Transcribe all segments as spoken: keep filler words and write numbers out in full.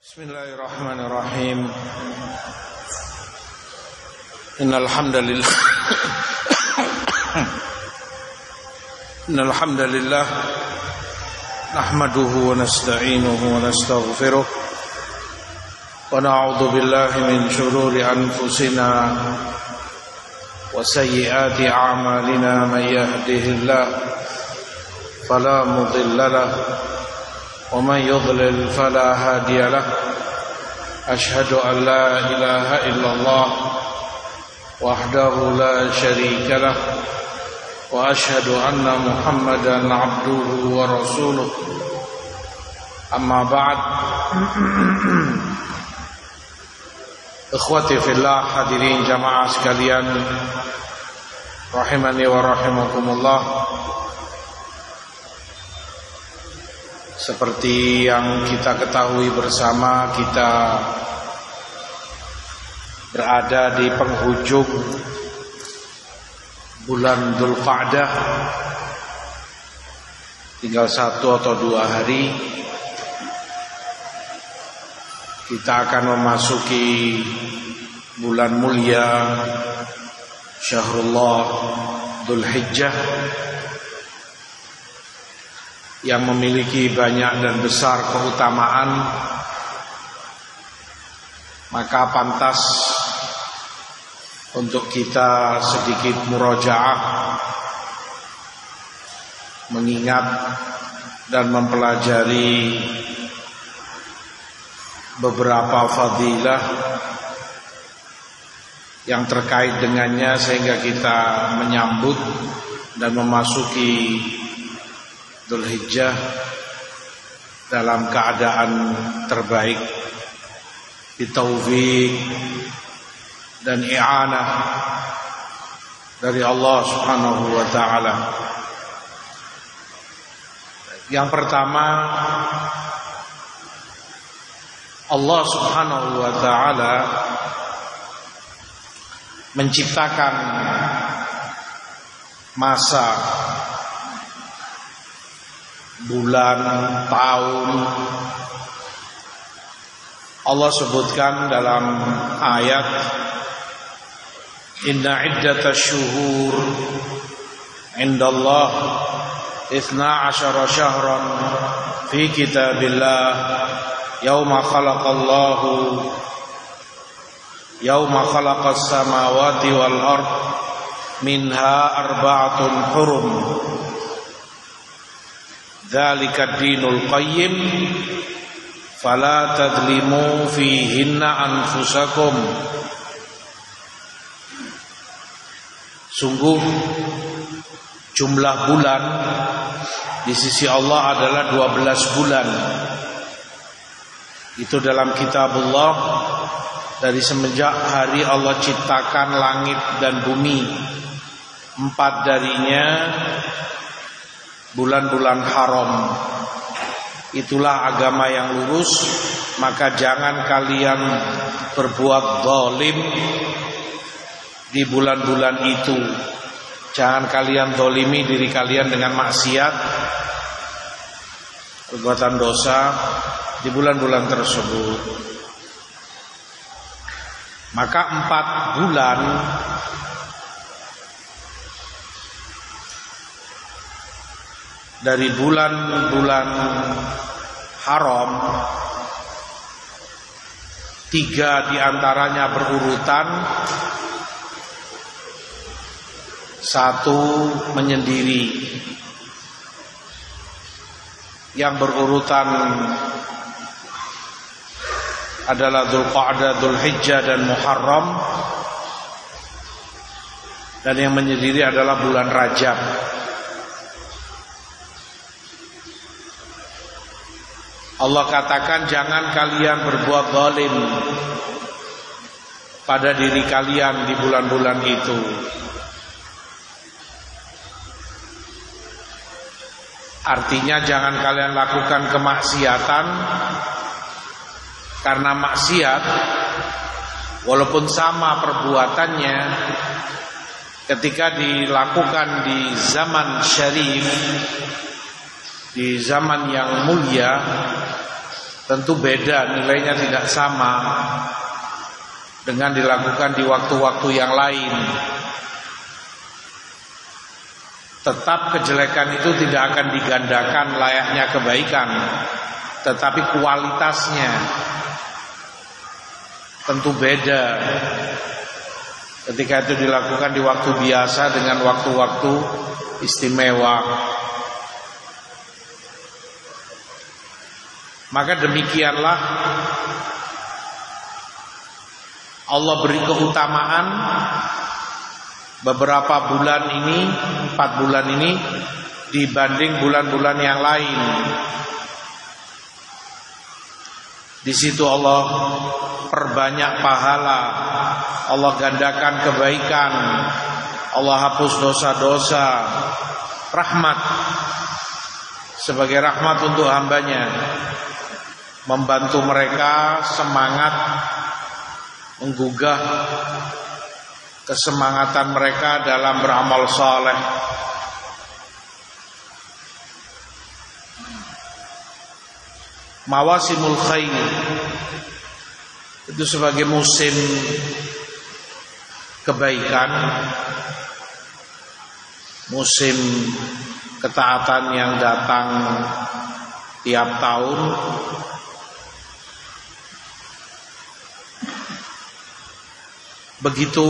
Bismillahirrahmanirrahim. Innal hamdalillah Innal hamdalillah nahmaduhu wa nasta'inuhu wa nastaghfiruh wa na'udzu billahi min shururi anfusina wa sayyiati a'malina may yahdihillah fala mudilla lahu ومن يضلل فلا هادي له أشهد أن لا إله إلا الله وحده لا شريك له وأشهد أن محمدا عبده ورسوله أما بعد إخوتي في الله hadirin jamaah sekalian rahimani wa rahimakumullah. Seperti yang kita ketahui bersama, kita berada di penghujung bulan Dzulqa'dah. Tinggal satu atau dua hari kita akan memasuki bulan mulia Syahrullah Dzulhijjah yang memiliki banyak dan besar keutamaan, maka pantas untuk kita sedikit murojaah, mengingat dan mempelajari beberapa fadilah yang terkait dengannya, sehingga kita menyambut dan memasuki Dzulhijjah dalam keadaan terbaik, bitaufik dan i'anah dari Allah Subhanahu wa taala. Yang pertama, Allah Subhanahu wa taala menciptakan masa, bulan, tahun. Allah sebutkan dalam ayat, inna iddatash syuhur indallah itsna asyara syahran fi kitabillah yauma khalaqallahu yauma khalaqas samawati wal ard minha arba'atun hurum dzalika ad-dinul qayyim fala tadlimu fihinna anfusakum. Sungguh jumlah bulan di sisi Allah adalah dua belas bulan. Itu dalam kitabullah, dari semenjak hari Allah ciptakan langit dan bumi, empat darinya bulan-bulan haram. Itulah agama yang lurus, maka jangan kalian berbuat zalim di bulan-bulan itu. Jangan kalian zalimi diri kalian dengan maksiat, perbuatan dosa di bulan-bulan tersebut. Maka empat bulan dari bulan-bulan haram, tiga diantaranya berurutan, satu menyendiri. Yang berurutan adalah Dzulqa'dah, Dzulhijjah dan Muharram, dan yang menyendiri adalah bulan Rajab. Allah katakan jangan kalian berbuat zalim pada diri kalian di bulan-bulan itu. Artinya jangan kalian lakukan kemaksiatan, karena maksiat walaupun sama perbuatannya, ketika dilakukan di zaman syarif, di zaman yang mulia, tentu beda, nilainya tidak sama dengan dilakukan di waktu-waktu yang lain. Tetap kejelekan itu tidak akan digandakan layaknya kebaikan, tetapi kualitasnya tentu beda ketika itu dilakukan di waktu biasa dengan waktu-waktu istimewa. Maka demikianlah Allah beri keutamaan beberapa bulan ini, empat bulan ini dibanding bulan-bulan yang lain. Di situ Allah perbanyak pahala, Allah gandakan kebaikan, Allah hapus dosa-dosa, rahmat sebagai rahmat untuk hambanya, membantu mereka semangat, menggugah kesemangatan mereka dalam beramal saleh. Mawasimul khair itu sebagai musim kebaikan, musim ketaatan yang datang tiap tahun. Begitu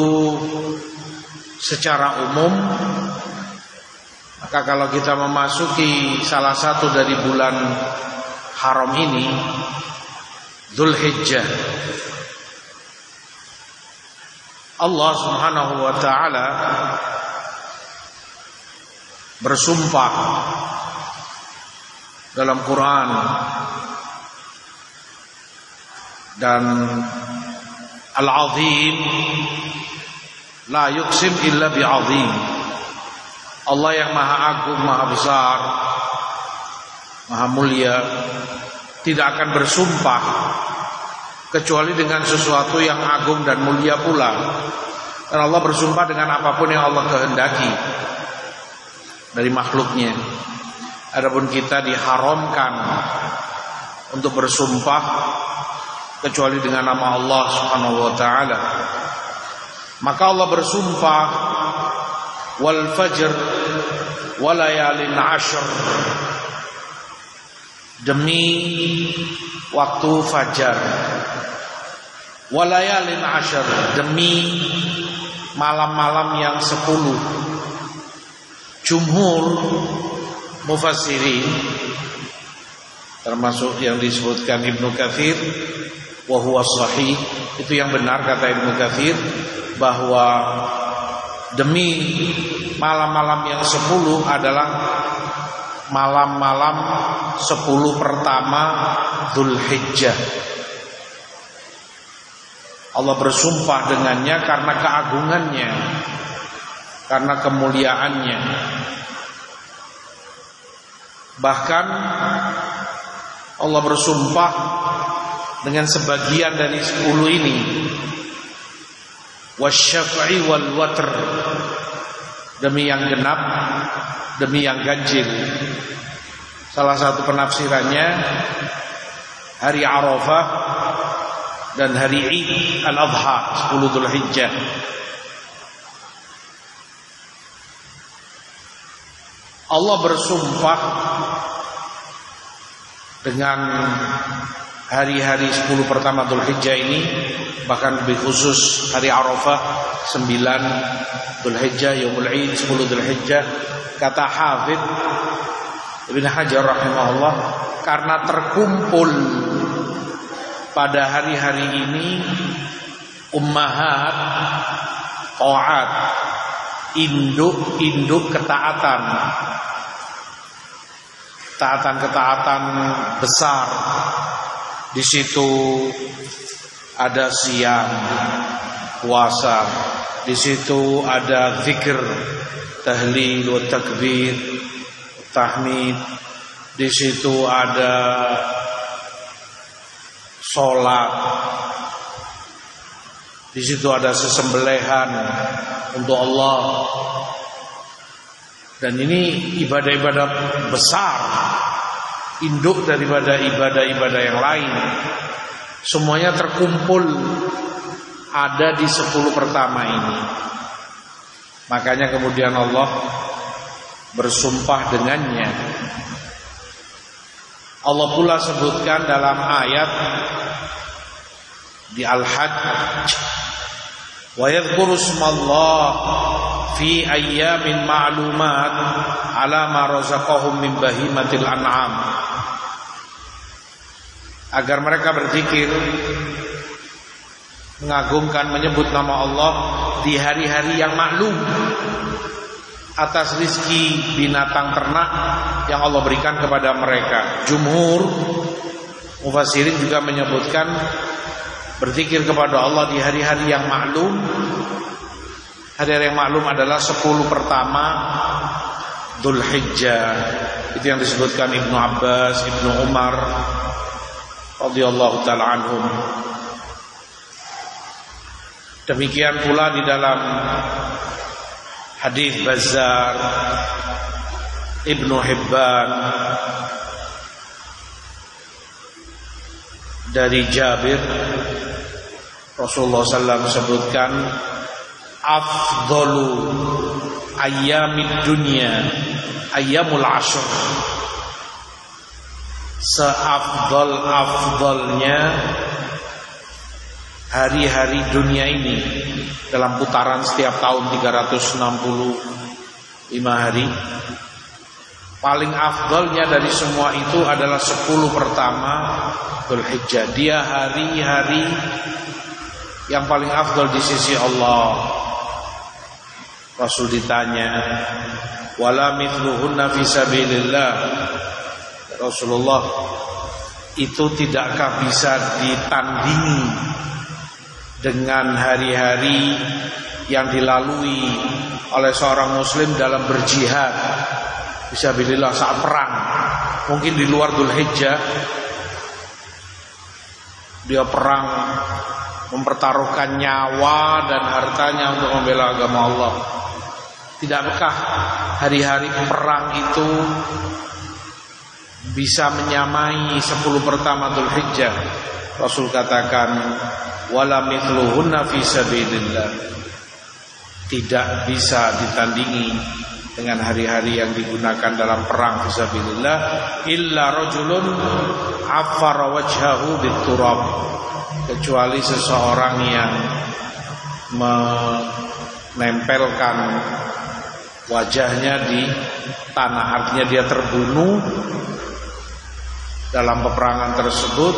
secara umum. Maka kalau kita memasuki salah satu dari bulan haram ini, Dzulhijjah, Allah Subhanahu wa taala bersumpah dalam Quran dan Al-Azim la yuqsim illa bi'azim. Allah yang maha agung, maha besar, maha mulia, tidak akan bersumpah kecuali dengan sesuatu yang agung dan mulia pula. Dan Allah bersumpah dengan apapun yang Allah kehendaki dari makhluknya. Adapun kita diharamkan untuk bersumpah kecuali dengan nama Allah Subhanahu wa taala. Maka Allah bersumpah wal fajr wa layalin ashr, demi waktu fajar, wa layalin ashr, demi malam-malam yang sepuluh. Jumhur mufassirin, termasuk yang disebutkan Ibnu Katsir, wa huwa sahih, itu yang benar kata Ibnu Katsir, bahwa demi malam-malam yang sepuluh adalah malam-malam sepuluh pertama Dzulhijjah. Allah bersumpah dengannya karena keagungannya, karena kemuliaannya. Bahkan Allah bersumpah dengan sebagian dari sepuluh ini, wasyaf'i wal watr, demi yang genap, demi yang ganjil. Salah satu penafsirannya hari Arafah dan hari Id Al-Adha, sepuluh Dzulhijjah. Allah bersumpah dengan hari-hari sepuluh pertama Dzulhijjah ini, bahkan lebih khusus hari Arafah, sembilan Dzulhijjah, Yaumul Id, sepuluh Dzulhijjah. Kata Hafidz Ibnu Hajar rahimahullah, karena terkumpul pada hari-hari ini ummahat taat, induk-induk ketaatan, taatan-ketaatan besar. Di situ ada siam, puasa. Di situ ada zikir, tahlil, wa takbir, tahmid. Di situ ada sholat. Di situ ada sesembelihan untuk Allah. Dan ini ibadah-ibadah besar induk daripada ibadah-ibadah yang lain. Semuanya terkumpul ada di sepuluh pertama ini. Makanya kemudian Allah bersumpah dengannya. Allah pula sebutkan dalam ayat di Al-Hajj, wa yadhkuru ismallah fi ayyamin ma'lumat ala ma razaqahum min bahimatil an'am, agar mereka berzikir, mengagungkan, menyebut nama Allah di hari-hari yang maklum atas rizki binatang ternak yang Allah berikan kepada mereka. Jumhur mufassirin juga menyebutkan berzikir kepada Allah di hari-hari yang maklum. Hari-hari yang maklum adalah sepuluh pertama Dzulhijjah. Itu yang disebutkan Ibnu Abbas, Ibnu Umar radhiyallahu taala anhum. Demikian pula di dalam hadis Bazzar, Ibnu Hibban dari Jabir, Rasulullah sallallahu alaihi wasallam sebutkan, afdalu ayyamid dunya ayyamul ashr. Seafdal-afdalnya hari-hari dunia ini dalam putaran setiap tahun tiga ratus enam puluh lima hari. Paling afdalnya dari semua itu adalah sepuluh pertama Dzulhijjah. Dia hari-hari yang paling afdal di sisi Allah. Rasul ditanya, wala mithluhunna fi sabilillah. Rasulullah, itu tidakkah bisa ditandingi dengan hari-hari yang dilalui oleh seorang muslim dalam berjihad fisabilillah saat perang? Mungkin di luar Dzulhijjah dia perang, mempertaruhkan nyawa dan hartanya untuk membela agama Allah. Tidakkah hari-hari perang itu bisa menyamai sepuluh pertama Dzulhijjah? Rasul katakan, wala mithluhunna fi sabilillah. Tidak bisa ditandingi dengan hari-hari yang digunakan dalam perang fisabilillah, illa rajulun affara wajhahu biturab, kecuali seseorang yang menempelkan wajahnya di tanah, artinya dia terbunuh dalam peperangan tersebut.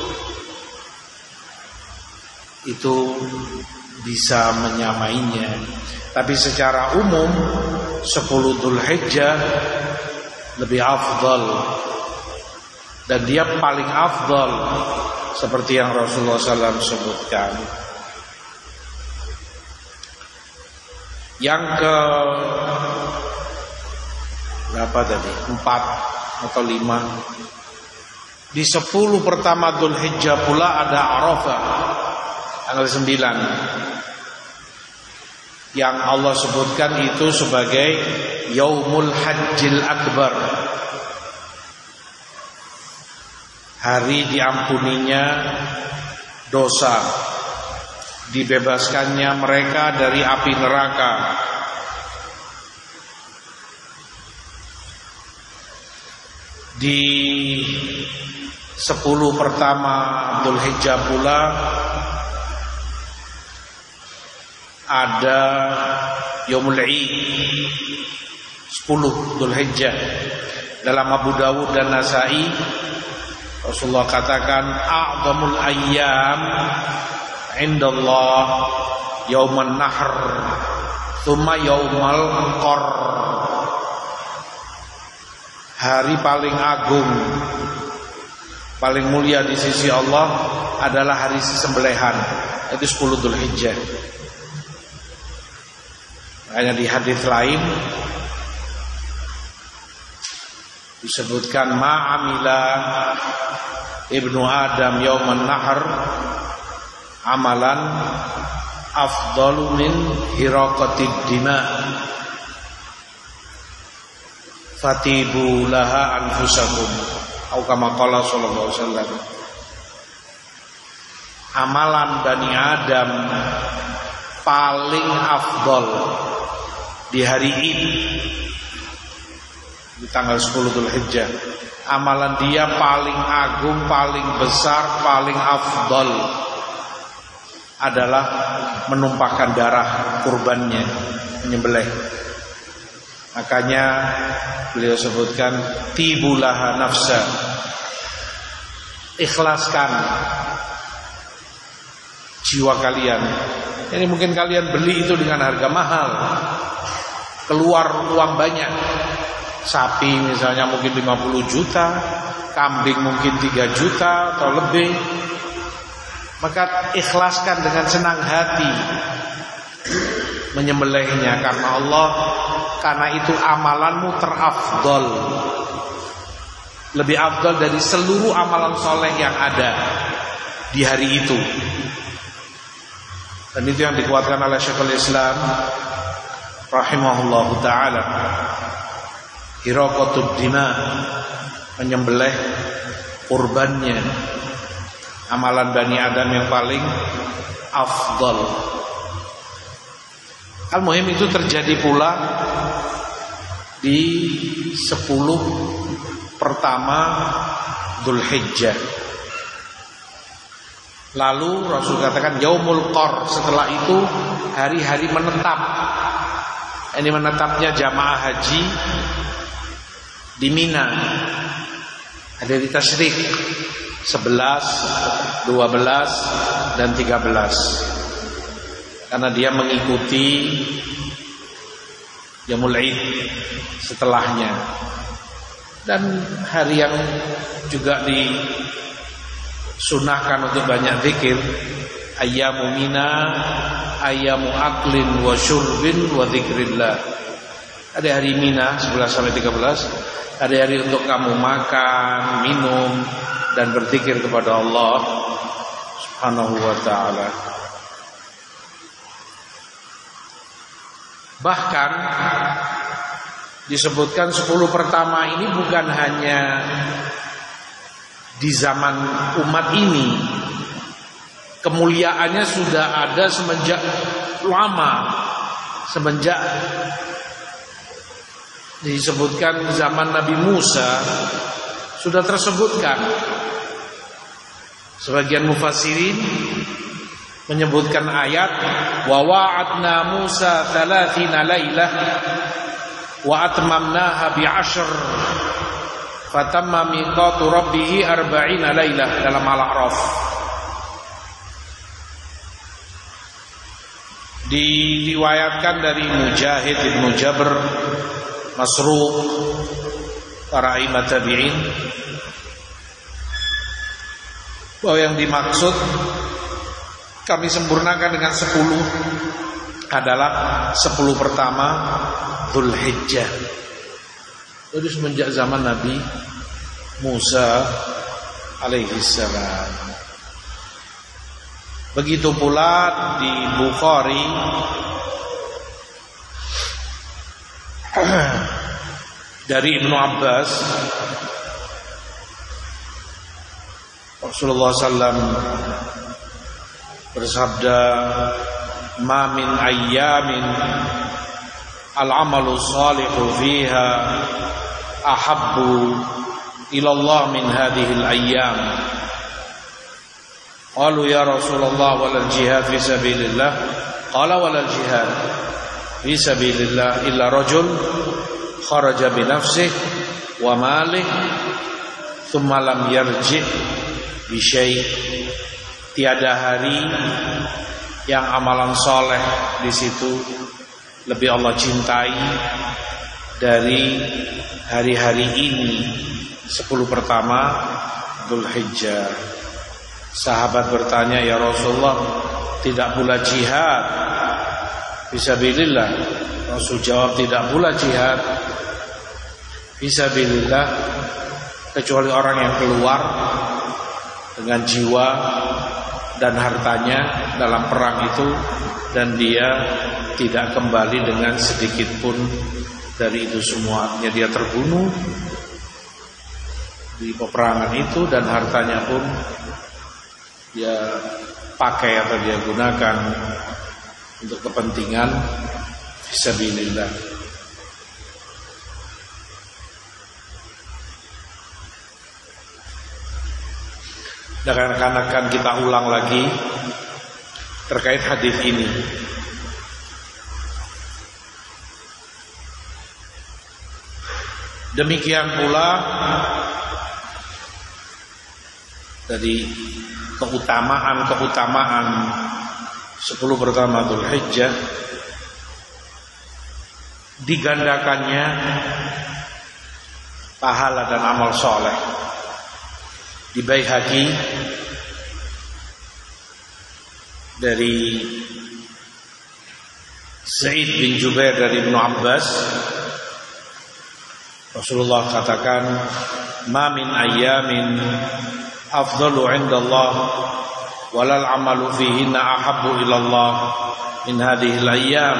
Itu bisa menyamainya. Tapi secara umum sepuluh Dzulhijjah lebih afdal, dan dia paling afdal seperti yang Rasulullah sallallahu alaihi wasallam sebutkan. Yang ke berapa tadi? Empat atau lima? Di sepuluh pertama Dzulhijjah pula ada Arafah, tanggal sembilan, yang Allah sebutkan itu sebagai Yaumul Hajjil Akbar, hari diampuninya dosa, dibebaskannya mereka dari api neraka. Di sepuluh pertama Dzulhijjah pula ada Yaumul Id, sepuluh Dzulhijjah. Dalam Abu Dawud dan Nasai, Rasulullah katakan, a'zamul ayyam indallah yauman nahr tsumma yaumal qar. Hari paling agung, paling mulia di sisi Allah adalah hari sembelihan, itu sepuluh Dzulhijjah. Makanya di hadis lain disebutkan, ma'amila ibnu Adam yauman nahr amalan afdalu min hiraqatid dima fatibu laha anfusakum. Atau kama qala sallallahu alaihi wasallam, amalan Bani Adam paling afdol di hari Id, di tanggal sepuluh Dzulhijjah, amalan dia paling agung, paling besar, paling afdol adalah menumpahkan darah kurbannya, menyembelih. Makanya beliau sebutkan tibulaha nafsa, ikhlaskan jiwa kalian. Ini mungkin kalian beli itu dengan harga mahal, keluar uang banyak. Sapi misalnya mungkin lima puluh juta, kambing mungkin tiga juta atau lebih. Maka ikhlaskan dengan senang hati menyembelihnya karena Allah, karena itu amalanmu terafdol, lebih afdol dari seluruh amalan soleh yang ada di hari itu. Dan itu yang dikuatkan oleh Syekhul Islam rahimahullahu ta'ala, hiraqatud dima, menyembelih kurbannya, amalan Bani Adam yang paling afdol. Al-muhim itu terjadi pula di sepuluh pertama Dzulhijjah. Lalu Rasul katakan yaumul qar, setelah itu hari-hari menetap. Ini menetapnya jamaah haji di Mina. Ada di tasyrik sebelas, dua belas dan tiga belas. Karena dia mengikuti Yaumul Id setelahnya. Dan hari yang juga disunahkan untuk banyak zikir, ayyamu mina, ayyamu aklin wa syurbin wa dzikrillah. Ada hari Mina sebelas sampai tiga belas, ada hari untuk kamu makan, minum dan berzikir kepada Allah Subhanahu wa taala. Bahkan disebutkan sepuluh pertama ini bukan hanya di zaman umat ini, kemuliaannya sudah ada semenjak lama, semenjak disebutkan zaman Nabi Musa sudah tersebutkan. Sebagian mufassirin menyebutkan ayat wa wa'adna Musa thalathina lailah wa atmamnaha bi'ashr fatamma miqatu rabbih arba'ina lailah dalam Al-A'raf. Diriwayatkan dari Mujahid Ibnu Jabr, Masruq, para imam tabi'in, bahwa yang dimaksud kami sempurnakan dengan sepuluh adalah sepuluh pertama Dzulhijjah. Itu semenjak zaman Nabi Musa alaihi salam. Begitu pula di Bukhari dari Ibnu Abbas, Rasulullah sallallahu alaihi wasallam bersabda, ma min ayyamin al-amalu salihu fiha ahabbu ila Allah min hadhihi al-ayyam. Qalu ya Rasulullah wal jihad fi sabilillah. Qala wal jihad fi sabilillah illa rajul kharaja bi nafsihi wa malihi thumma lam yarji bi syai'. Tiada hari yang amalan soleh di situ lebih Allah cintai dari hari-hari ini, sepuluh pertama Dzulhijjah. Sahabat bertanya, ya Rasulullah, tidak pula jihad fisabilillah? Rasul jawab, tidak pula jihad fisabilillah kecuali orang yang keluar dengan jiwa dan hartanya dalam perang itu, dan dia tidak kembali dengan sedikit pun dari itu semua. Artinya dia terbunuh di peperangan itu, dan hartanya pun dia pakai atau dia gunakan untuk kepentingan fisabilillah. Dan akan kita ulang lagi terkait hadis ini. Demikian pula dari keutamaan-keutamaan sepuluh pertama Dzulhijjah, digandakannya pahala dan amal soleh. Di Baihaqi dari Sa'id bin Jubair dari Ibnu Abbas, Rasulullah katakan, "Ma min ayyamin afdalu 'indallah walal 'amalu fihinna ahabbu ilallah min hadhil ayyam."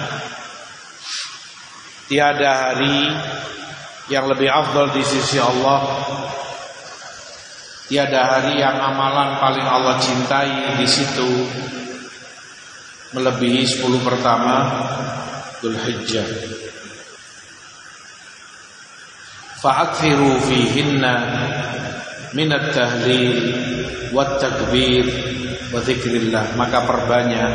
Tiada hari yang lebih afdal di sisi Allah, tiada hari yang amalan paling Allah cintai di situ melebihi sepuluh pertama Dzulhijjah. Fa'akthiru fihinna minat tahlil wat takbir wa dzikrillah, maka perbanyak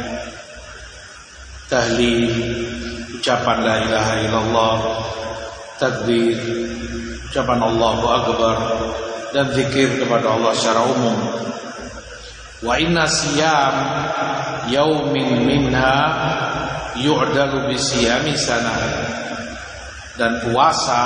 tahlil, ucapan la ilaha illallah, takbir, ucapan Allahu akbar, dan zikir kepada Allah secara umum. Wa inna siyam yaumin minha yu'dalu bi siyami sana, dan puasa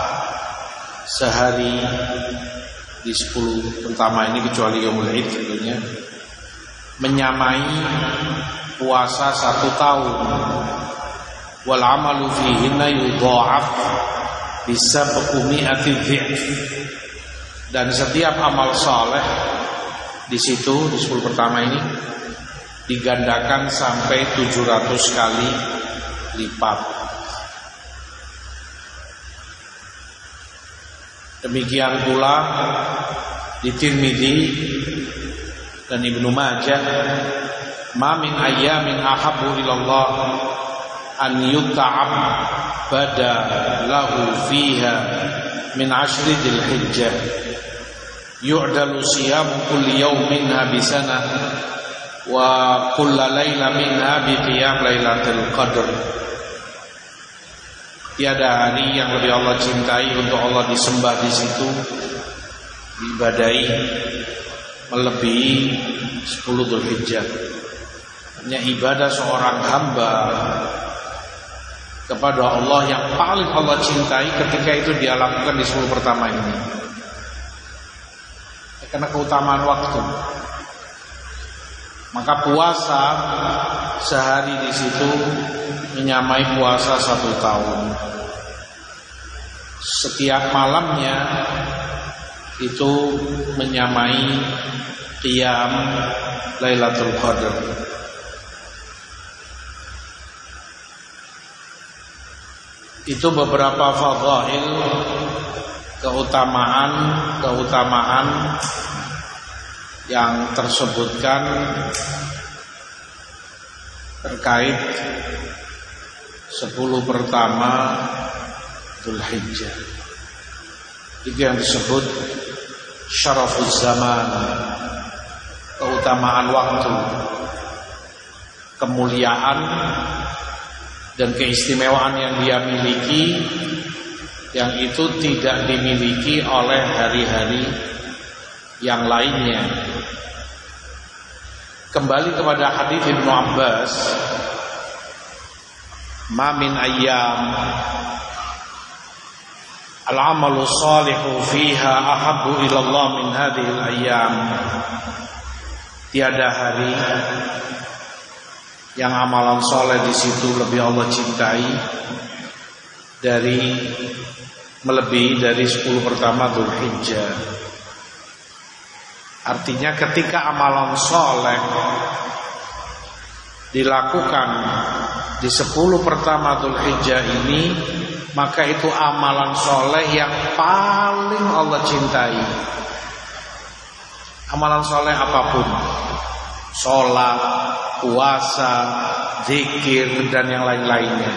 sehari di sepuluh pertama ini kecuali Yaumul Id tentunya menyamai puasa satu tahun. Wal amalu fihinna yudha'af bisab'i mi'ati dhi'f, dan setiap amal saleh di situ di sepuluh pertama ini digandakan sampai tujuh ratus kali lipat. Demikian pula di Tirmidzi dan Ibnu Majah, "Ma min ayyamin ahabbu ilallah an yut'ab bada lahu fiha min ashri dzulhijjah yu'dalu siyamu kulli yawmin habisana wa kulla laila minha bi qiyam lailatul qadr." Tiada hari yang lebih Allah cintai untuk Allah disembah di situ, diibadahi melebihi sepuluh Dzulhijjah. Hanya ibadah seorang hamba kepada Allah yang paling Allah cintai ketika itu dia lakukan di sepuluh pertama ini, karena keutamaan waktu. Maka puasa sehari di situ menyamai puasa satu tahun. Setiap malamnya itu menyamai qiyam Lailatul Qadar. Itu beberapa fadhail, keutamaan keutamaan yang tersebutkan terkait sepuluh pertama Dzulhijjah. Itu yang disebut syarafuz zaman, keutamaan waktu, kemuliaan dan keistimewaan yang dia miliki, yang itu tidak dimiliki oleh hari-hari yang lainnya. Kembali kepada hadis Ibnu Abbas, "Ma min ayyam al-amalu salihu fiha ahabbu ilallah min hadhil ayyam." Tiada hari yang amalan soleh di situ lebih Allah cintai dari melebihi dari sepuluh pertama Dzulhijjah. Artinya ketika amalan soleh dilakukan di sepuluh pertama Dzulhijjah ini, maka itu amalan soleh yang paling Allah cintai. Amalan soleh apapun, sholat, puasa, zikir, dan yang lain-lainnya,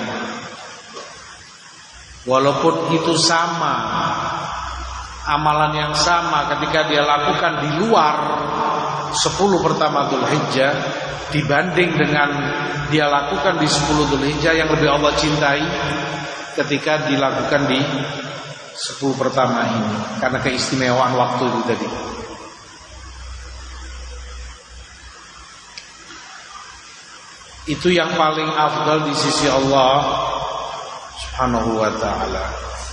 walaupun itu sama, amalan yang sama ketika dia lakukan di luar sepuluh pertama Dzulhijjah dibanding dengan dia lakukan di sepuluh Dzulhijjah, yang lebih Allah cintai ketika dilakukan di sepuluh pertama ini, karena keistimewaan waktu itu tadi. Itu yang paling afdal di sisi Allah Subhanahu wa ta'ala.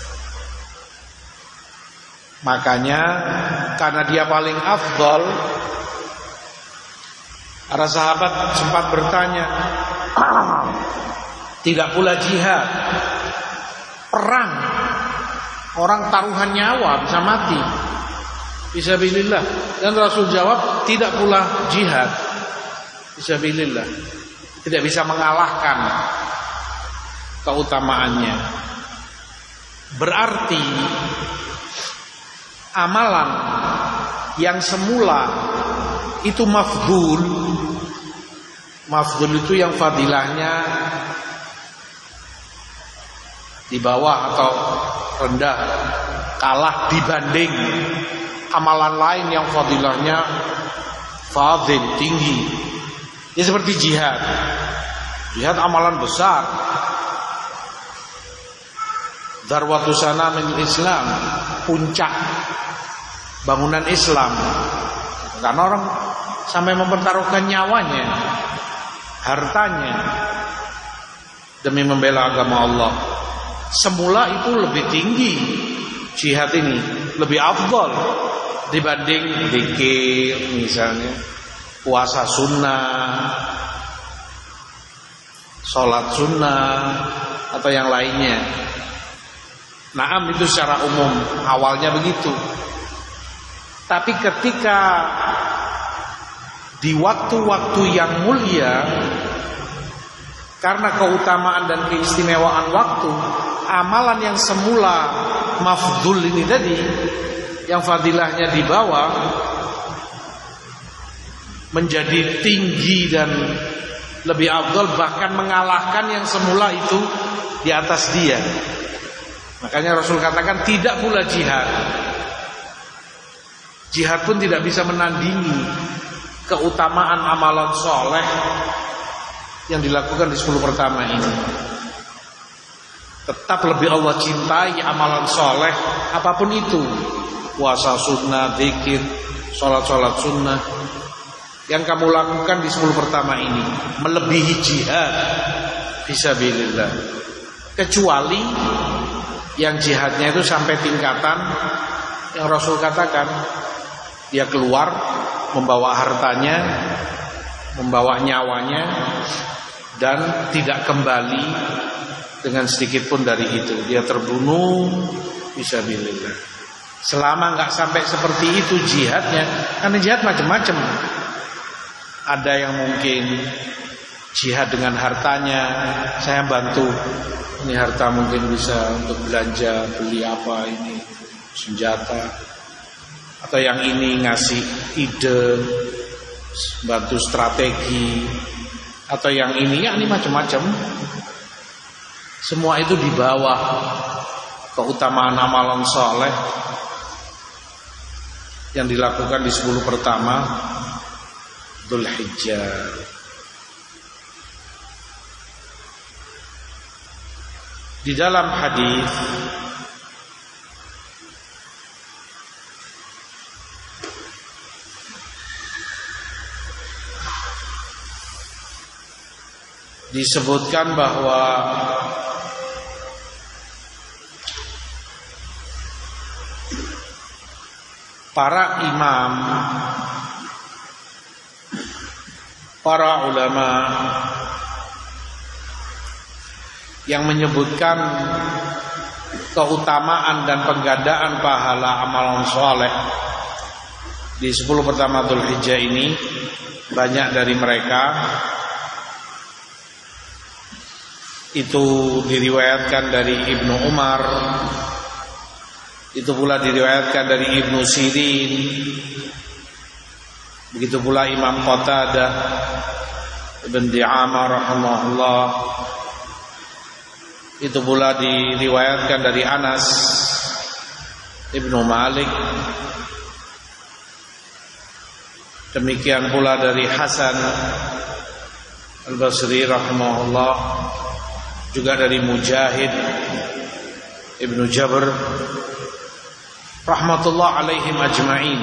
Makanya karena dia paling afdal, para sahabat sempat bertanya, tidak pula jihad, perang, orang taruhan nyawa bisa mati fisabilillah, dan Rasul jawab tidak pula jihad fisabilillah, tidak bisa mengalahkan keutamaannya. Berarti amalan yang semula itu mafdhul, mafdhul itu yang fadilahnya di bawah atau rendah, kalah dibanding amalan lain yang fadilahnya fadil, tinggi. Ya seperti jihad. Jihad amalan besar. Darwatu sanamin Islam, puncak bangunan Islam. Karena orang sampai mempertaruhkan nyawanya, hartanya demi membela agama Allah. Semula itu lebih tinggi jihad ini, lebih afdal dibanding zikir misalnya, puasa sunnah, sholat sunnah, atau yang lainnya. Naam, itu secara umum awalnya begitu. Tapi ketika di waktu-waktu yang mulia, karena keutamaan dan keistimewaan waktu, amalan yang semula mafdul ini tadi, yang fadilahnya di bawah, menjadi tinggi dan lebih afdal, bahkan mengalahkan yang semula itu di atas dia. Makanya Rasul katakan tidak pula jihad. Jihad pun tidak bisa menandingi keutamaan amalan soleh yang dilakukan di sepuluh pertama ini. Tetap lebih Allah cintai amalan soleh apapun itu, puasa sunnah, zikir, sholat-sholat sunnah, yang kamu lakukan di sepuluh pertama ini melebihi jihad fisabilillah. Kecuali yang jihadnya itu sampai tingkatan yang Rasul katakan, dia keluar membawa hartanya, membawa nyawanya, dan tidak kembali dengan sedikit pun dari itu. Dia terbunuh fisabilillah. Selama nggak sampai seperti itu jihadnya, karena jihad macam-macam. Ada yang mungkin jihad dengan hartanya, saya bantu, ini harta mungkin bisa untuk belanja, beli apa ini, senjata. Atau yang ini ngasih ide, bantu strategi. Atau yang ini, ya ini macam-macam. Semua itu di bawah keutamaan amalan soleh yang dilakukan di sepuluh pertama Dzulhijjah. Di dalam hadis disebutkan bahwa para imam, para ulama yang menyebutkan keutamaan dan penggandaan pahala amalan soleh di sepuluh pertama Dzulhijjah ini, banyak dari mereka itu diriwayatkan dari Ibnu Umar, itu pula diriwayatkan dari Ibnu Sirin, begitu pula Imam Qatadah Ibn Di'amah rahimahullah, itu pula diriwayatkan dari Anas Ibnu Malik, demikian pula dari Hasan Al-Basri rahimahullah, juga dari Mujahid Ibnu Jabr rahmatullah alaihim ajma'in.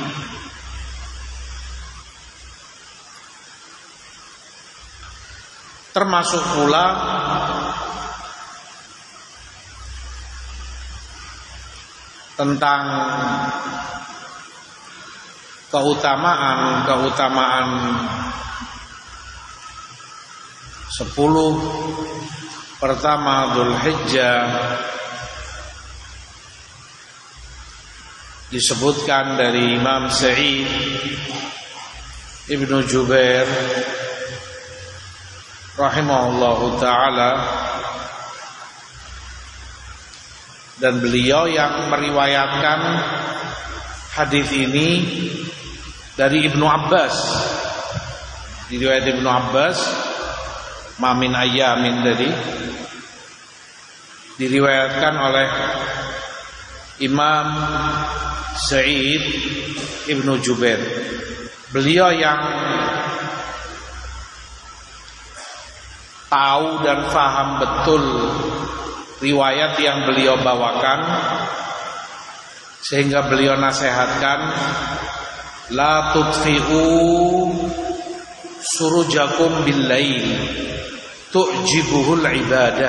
Termasuk pula tentang keutamaan-keutamaan sepuluh pertama Dzulhijjah, disebutkan dari Imam Sa'id Ibnu Jubair rahimahullahu ta'ala, dan beliau yang meriwayatkan hadis ini dari Ibnu Abbas, diriwayat Ibnu Abbas, mamin ayyamin tadi diriwayatkan oleh Imam Sa'id Ibnu Jubair. Beliau yang tahu dan faham betul riwayat yang beliau bawakan, sehingga beliau nasihatkan, la tudfi'u surujakum bil-lail tu'jibuhul ibadah.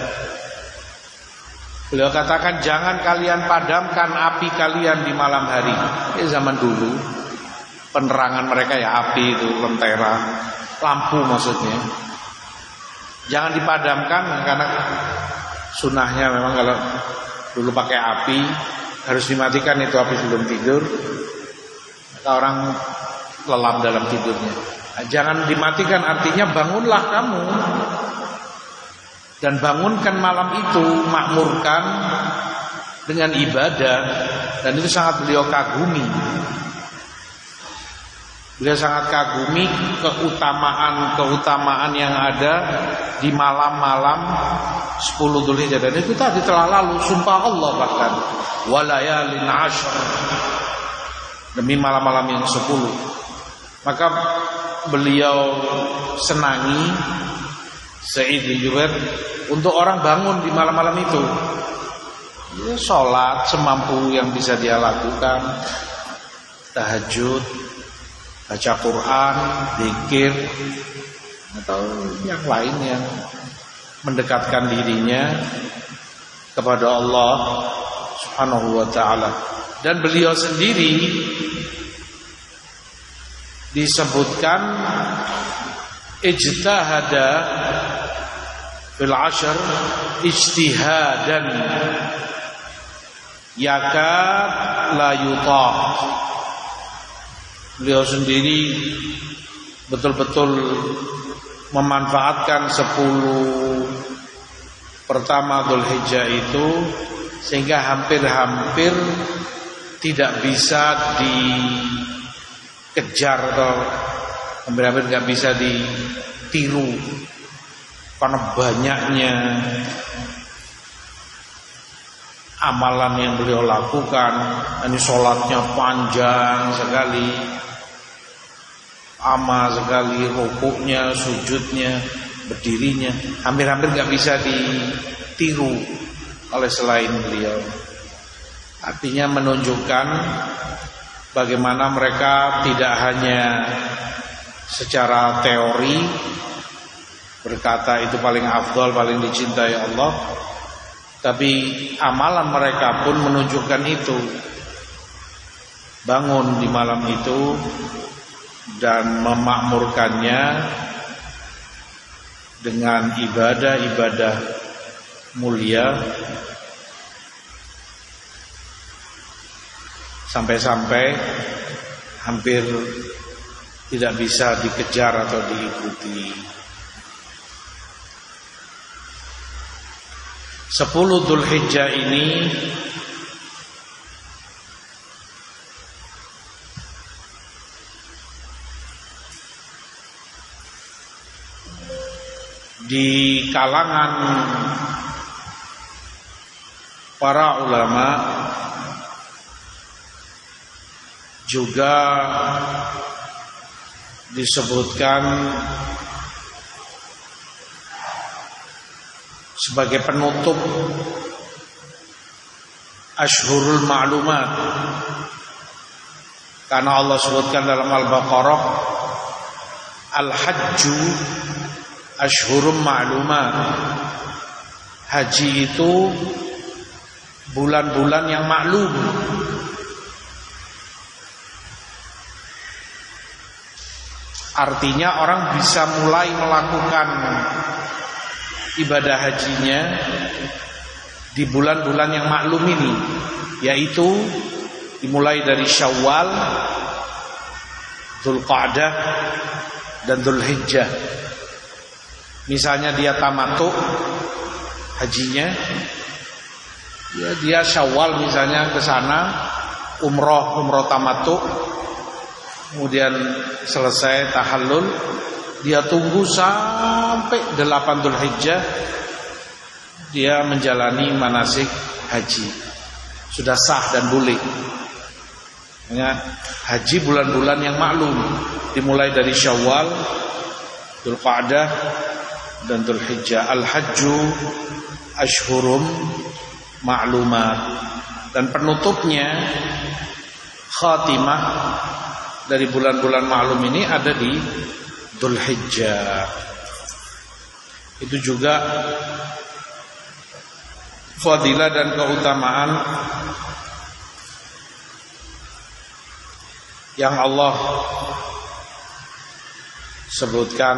Beliau katakan, jangan kalian padamkan api kalian di malam hari. Ini zaman dulu penerangan mereka ya api itu, lentera, lampu maksudnya. Jangan dipadamkan, karena sunahnya memang kalau dulu pakai api harus dimatikan itu api sebelum tidur. Maka orang lelap dalam tidurnya. Nah, jangan dimatikan, artinya bangunlah kamu dan bangunkan malam itu, makmurkan dengan ibadah. Dan itu sangat beliau kagumi. Beliau sangat kagumi keutamaan-keutamaan yang ada di malam-malam sepuluh Dzulhijjah. Dan itu tadi telah lalu, sumpah Allah bahkan, walayalin ashr, demi malam-malam yang sepuluh. Maka beliau senangi Sa'id bin Jubair untuk orang bangun di malam-malam itu, ya, sholat semampu yang bisa dia lakukan, tahajud, baca Quran, zikir, atau yang lain yang mendekatkan dirinya kepada Allah Subhanahu wa ta'ala. Dan beliau sendiri disebutkan ijtihada fil ashr ijtihadan yakad la yutaq. Beliau sendiri betul-betul memanfaatkan sepuluh pertama Dzulhijjah itu sehingga hampir-hampir tidak bisa dikejar atau hampir-hampir tidak bisa ditiru karena banyaknya amalan yang beliau lakukan. Ini sholatnya panjang sekali, ama sekali, rukuknya, sujudnya, berdirinya, hampir-hampir nggak bisa ditiru oleh selain beliau. Artinya menunjukkan bagaimana mereka tidak hanya secara teori berkata itu paling afdal, paling dicintai Allah, tapi amalan mereka pun menunjukkan itu. Bangun di malam itu dan memakmurkannya dengan ibadah-ibadah mulia, sampai-sampai hampir tidak bisa dikejar atau diikuti. Sepuluh Dzulhijjah ini di kalangan para ulama juga disebutkan sebagai penutup Ashhurul Ma'lumat, karena Allah sebutkan dalam Al-Baqarah, Al-Hajju Ashhurul Ma'lumat, haji itu bulan-bulan yang maklum. Artinya orang bisa mulai melakukan ibadah hajinya di bulan-bulan yang maklum ini, yaitu dimulai dari Syawal, Dzulqa'dah dan Dzulhijjah. Misalnya dia tamattu hajinya, ya dia Syawal misalnya ke sana umroh umroh tamattu, kemudian selesai tahallul, dia tunggu sampai delapan Dzulhijjah, dia menjalani manasik haji, sudah sah dan boleh. Ya, haji bulan-bulan yang maklum, dimulai dari Syawal, Dzulqa'dah dan Dzulhijjah. Al-Hajju Ashhurum Ma'lumat, dan penutupnya khatimah dari bulan-bulan maklum ini ada di Dzulhijjah. Itu juga fadilah dan keutamaan yang Allah sebutkan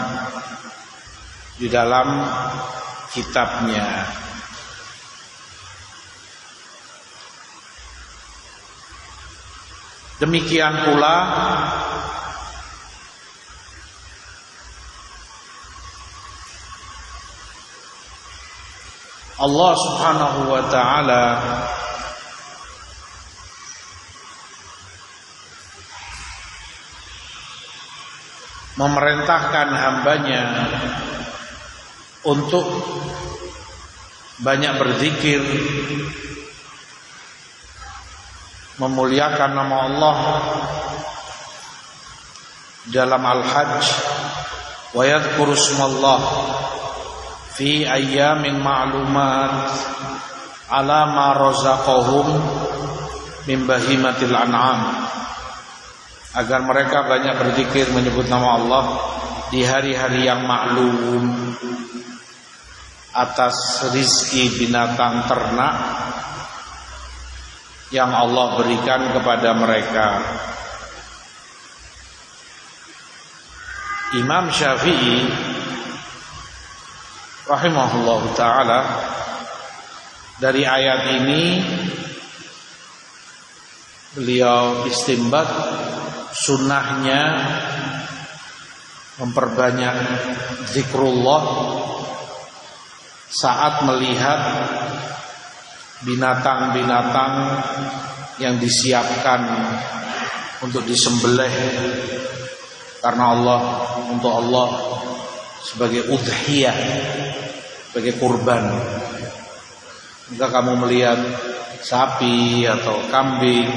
di dalam kitabnya. Demikian pula Allah Subhanahu wa ta'ala memerintahkan hambanya untuk banyak berzikir, memuliakan nama Allah dalam Al-Hajj, wa yadhkuru ismallah fi ayyamin ma'lumat ala ma razaqahum min bahimatil an'am, agar mereka banyak berzikir menyebut nama Allah di hari-hari yang maklum atas rizki binatang ternak yang Allah berikan kepada mereka. Imam Syafi'i rahimahullah ta'ala dari ayat ini beliau istinbat sunnahnya memperbanyak zikrullah saat melihat binatang-binatang yang disiapkan untuk disembelih karena Allah, untuk Allah sebagai udhiyah, sebagai kurban. Jika kamu melihat sapi atau kambing,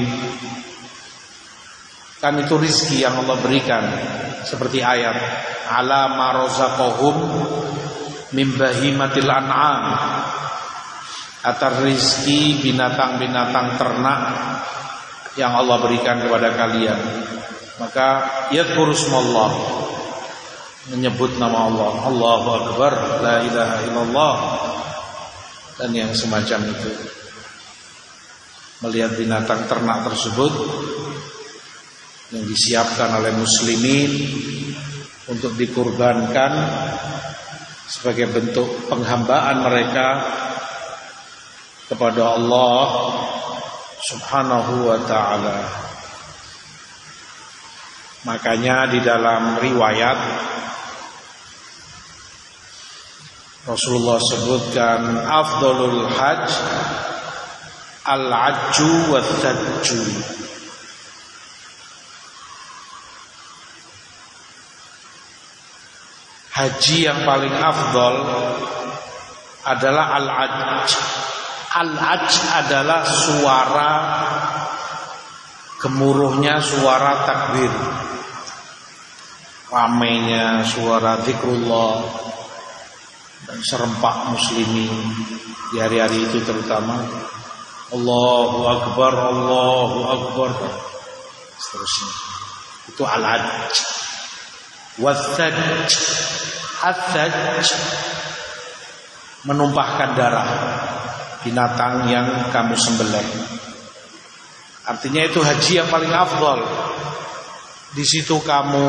kan itu rizki yang Allah berikan, seperti ayat ala ma razaqahum min bahimatil an'am, atas rizki binatang-binatang ternak yang Allah berikan kepada kalian. Maka yadhkuru ismallah, menyebut nama Allah, Allahu Akbar, la ilaha illallah, dan yang semacam itu. Melihat binatang ternak tersebut yang disiapkan oleh muslimin untuk dikurbankan sebagai bentuk penghambaan mereka kepada Allah Subhanahu wa ta'ala. Makanya di dalam riwayat Rasulullah sebutkan afdalul hajj al-ajju wa-thajju. Haji yang paling afdal adalah al-ajj. Al-ajj adalah suara gemuruhnya suara takbir, ramainya suara zikrullah dan serempak muslimin di hari-hari itu terutama. Allahu Akbar, Allahu Akbar, seterusnya. Itu al-ajj. Wathajj, athajj, menumpahkan darah binatang yang kamu sembelih. Artinya itu haji yang paling afdal. Di situ kamu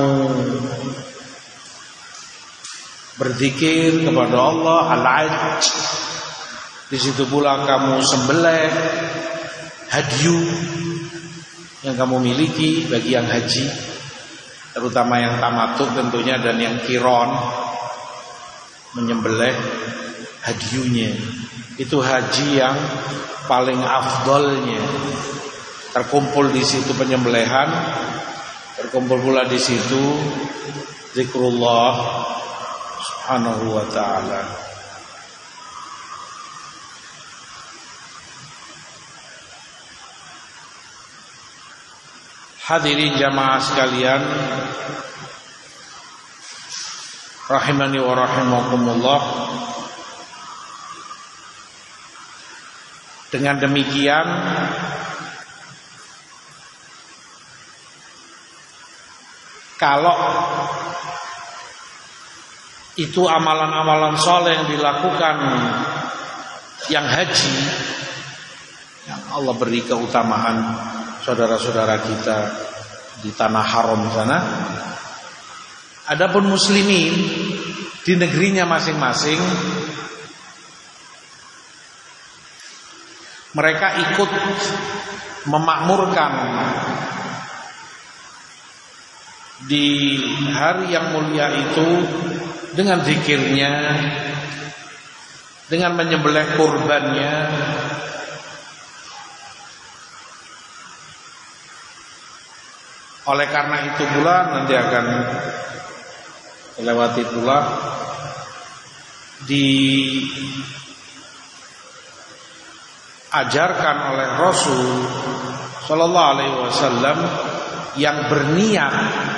berzikir kepada Allah, al-ajj. Di situ pula kamu sembelih hadyu yang kamu miliki bagi yang haji, terutama yang tamattu tentunya, dan yang kiron menyembelih hadyunya. Itu haji yang paling afdalnya. Terkumpul di situ penyembelihan, terkumpul pula di situ zikrullah subhanahu wa ta'ala. Hadirin jamaah sekalian, rahimani wa rahimakumullah. Dengan demikian kalau itu amalan-amalan soleh yang dilakukan yang haji, yang Allah beri keutamaan saudara-saudara kita di tanah haram sana. Adapun muslimin di negerinya masing-masing, mereka ikut memakmurkan di hari yang mulia itu dengan zikirnya, dengan menyembelih kurbannya. Oleh karena itu pula nanti akan melewati pula diajarkan oleh Rasul Sallallahu Alaihi Wasallam yang berniat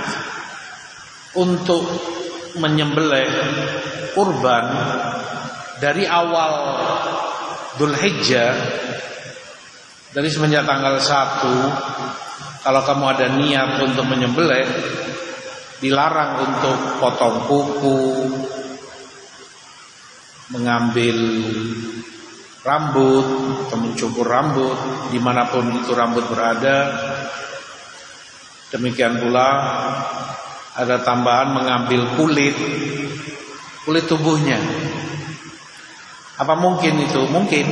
untuk menyembelih kurban dari awal Dzulhijjah, dari semenjak tanggal satu. Kalau kamu ada niat untuk menyembelih, dilarang untuk potong kuku, mengambil rambut atau mencukur rambut dimanapun itu rambut berada. Demikian pula ada tambahan mengambil kulit kulit tubuhnya. Apa mungkin itu? Mungkin.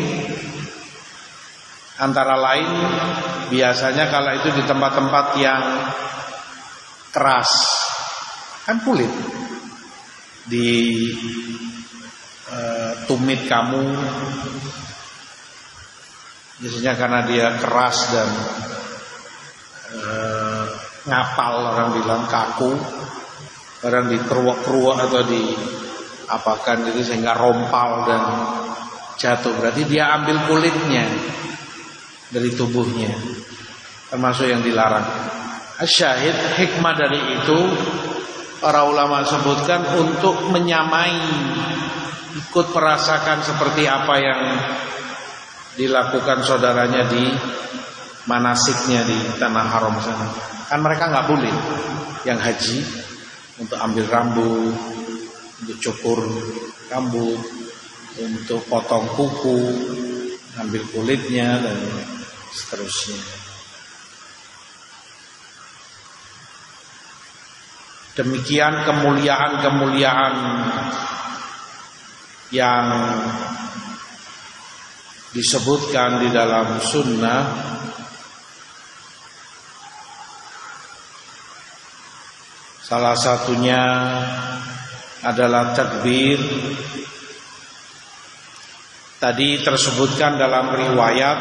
Antara lain biasanya kalau itu di tempat-tempat yang keras, kan kulit di e, tumit kamu biasanya karena dia keras dan e, ngapal, orang bilang kaku, kadang dikeruak-keruak atau diapakan gitu sehingga rompal dan jatuh. Berarti dia ambil kulitnya dari tubuhnya, termasuk yang dilarang. Asyahid, hikmah dari itu para ulama sebutkan untuk menyamai, ikut merasakan seperti apa yang dilakukan saudaranya di manasiknya di tanah haram sana. Kan mereka nggak boleh yang haji untuk ambil rambut, untuk cukur rambut, untuk potong kuku, ambil kulitnya dan seterusnya. Demikian kemuliaan-kemuliaan yang disebutkan di dalam sunnah. Salah satunya adalah takbir Tadi tersebutkan dalam riwayat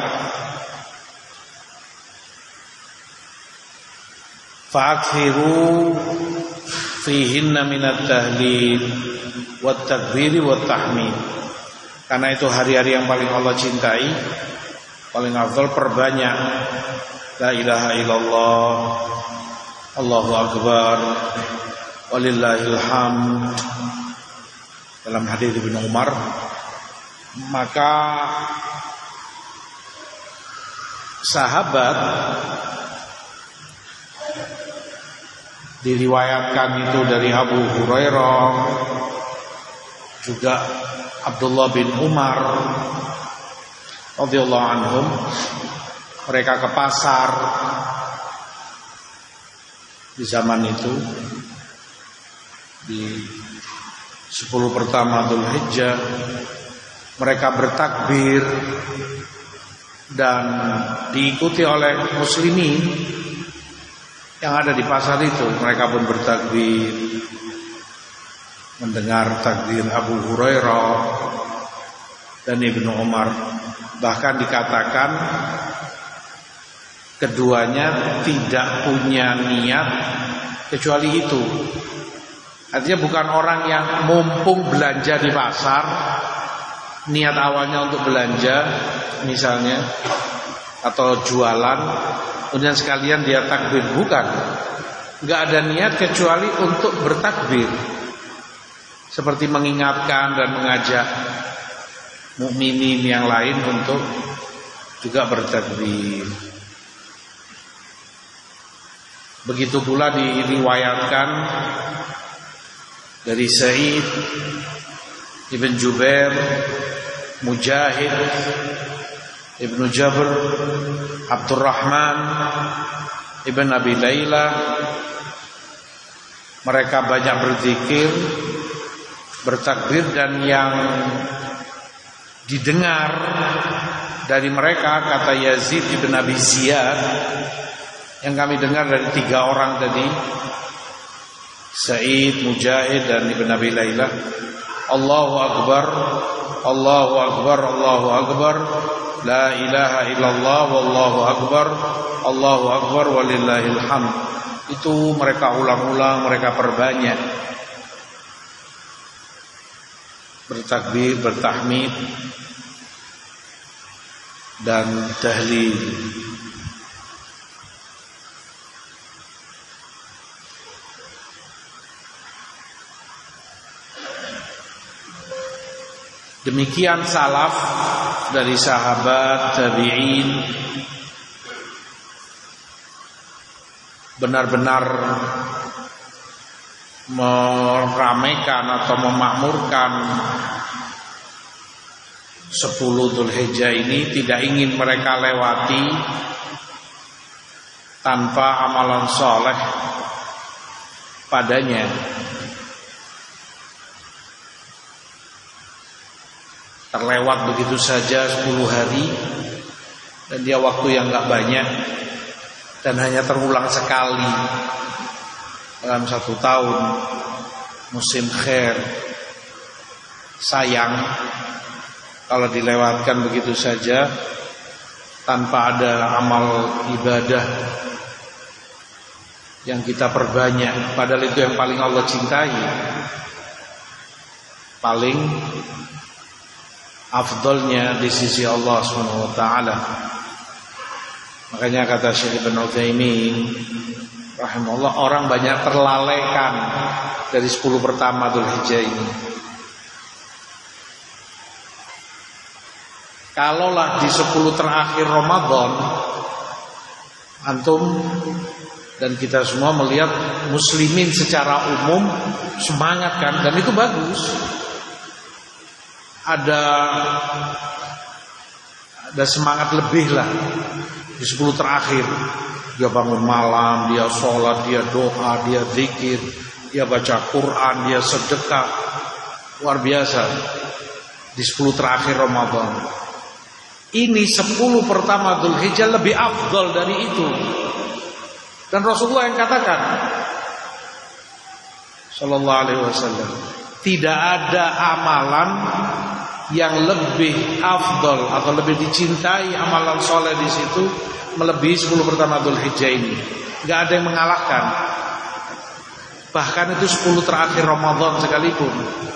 fa'akthiru fihinna minat tahlil wat takbiri wat tahmid. Karena itu hari-hari yang paling Allah cintai, paling afdal perbanyak la ilaha illallah, Allahu akbar, walillahil hamd. Dalam hadis Ibnu Umar, maka sahabat diriwayatkan itu dari Abu Hurairah, juga Abdullah bin Umar radhiyallahu anhum, mereka ke pasar di zaman itu di sepuluh pertama Dzulhijjah. Mereka bertakbir dan diikuti oleh muslimin yang ada di pasar itu. Mereka pun bertakbir, mendengar takbir Abu Hurairah dan Ibnu Umar. Bahkan dikatakan keduanya tidak punya niat kecuali itu. Artinya bukan orang yang mumpung belanja di pasar, niat awalnya untuk belanja misalnya atau jualan, kemudian sekalian dia takbir, bukan. Enggak ada niat kecuali untuk bertakbir, seperti mengingatkan dan mengajak mukminin yang lain untuk juga bertakbir. Begitu pula diriwayatkan dari Sa'id Ibn Jubair, Mujahid Ibn Jabr, Abdurrahman Ibn Abi Layla, mereka banyak berzikir, bertakbir, dan yang didengar dari mereka, kata Yazid Ibn Abi Ziyad, yang kami dengar dari tiga orang tadi, Sa'id, Mujahid, dan Ibn Abi Layla, Allahu Akbar, Allahu Akbar, Allahu Akbar, la ilaha illallah, wallahu akbar, Allahu akbar, walillahil hamd. Itu mereka ulang-ulang, mereka perbanyak bertakbir, bertahmid dan tahlil. Demikian salaf dari sahabat, tabi'in, benar-benar meramaikan atau memakmurkan sepuluh Dzulhijjah ini, tidak ingin mereka lewati tanpa amalan soleh padanya. Terlewat begitu saja sepuluh hari, dan dia waktu yang gak banyak, dan hanya terulang sekali dalam satu tahun, musim khair. Sayang kalau dilewatkan begitu saja tanpa ada amal ibadah yang kita perbanyak, padahal itu yang paling Allah cintai, paling afdolnya di sisi Allah subhanahu wa taala. Makanya kata Syekh Ibnu Utsaimin rahimahullah, orang banyak terlalaikan dari sepuluh pertama Dzulhijjah ini. Kalaulah di sepuluh terakhir Ramadan antum dan kita semua melihat muslimin secara umum semangat kan, dan itu bagus. Ada ada semangat lebih lah di sepuluh terakhir. Dia bangun malam, dia sholat, dia doa, dia zikir, dia baca Quran, dia sedekah. Luar biasa di sepuluh terakhir Ramadan. Ini sepuluh pertama Dzulhijjah lebih afdal dari itu. Dan Rasulullah yang katakan sallallahu alaihi wasallam, tidak ada amalan yang lebih afdol atau lebih dicintai amalan soleh di situ melebihi sepuluh pertama Dzulhijjah ini. Gak ada yang mengalahkan. Bahkan itu sepuluh terakhir Ramadan sekalipun.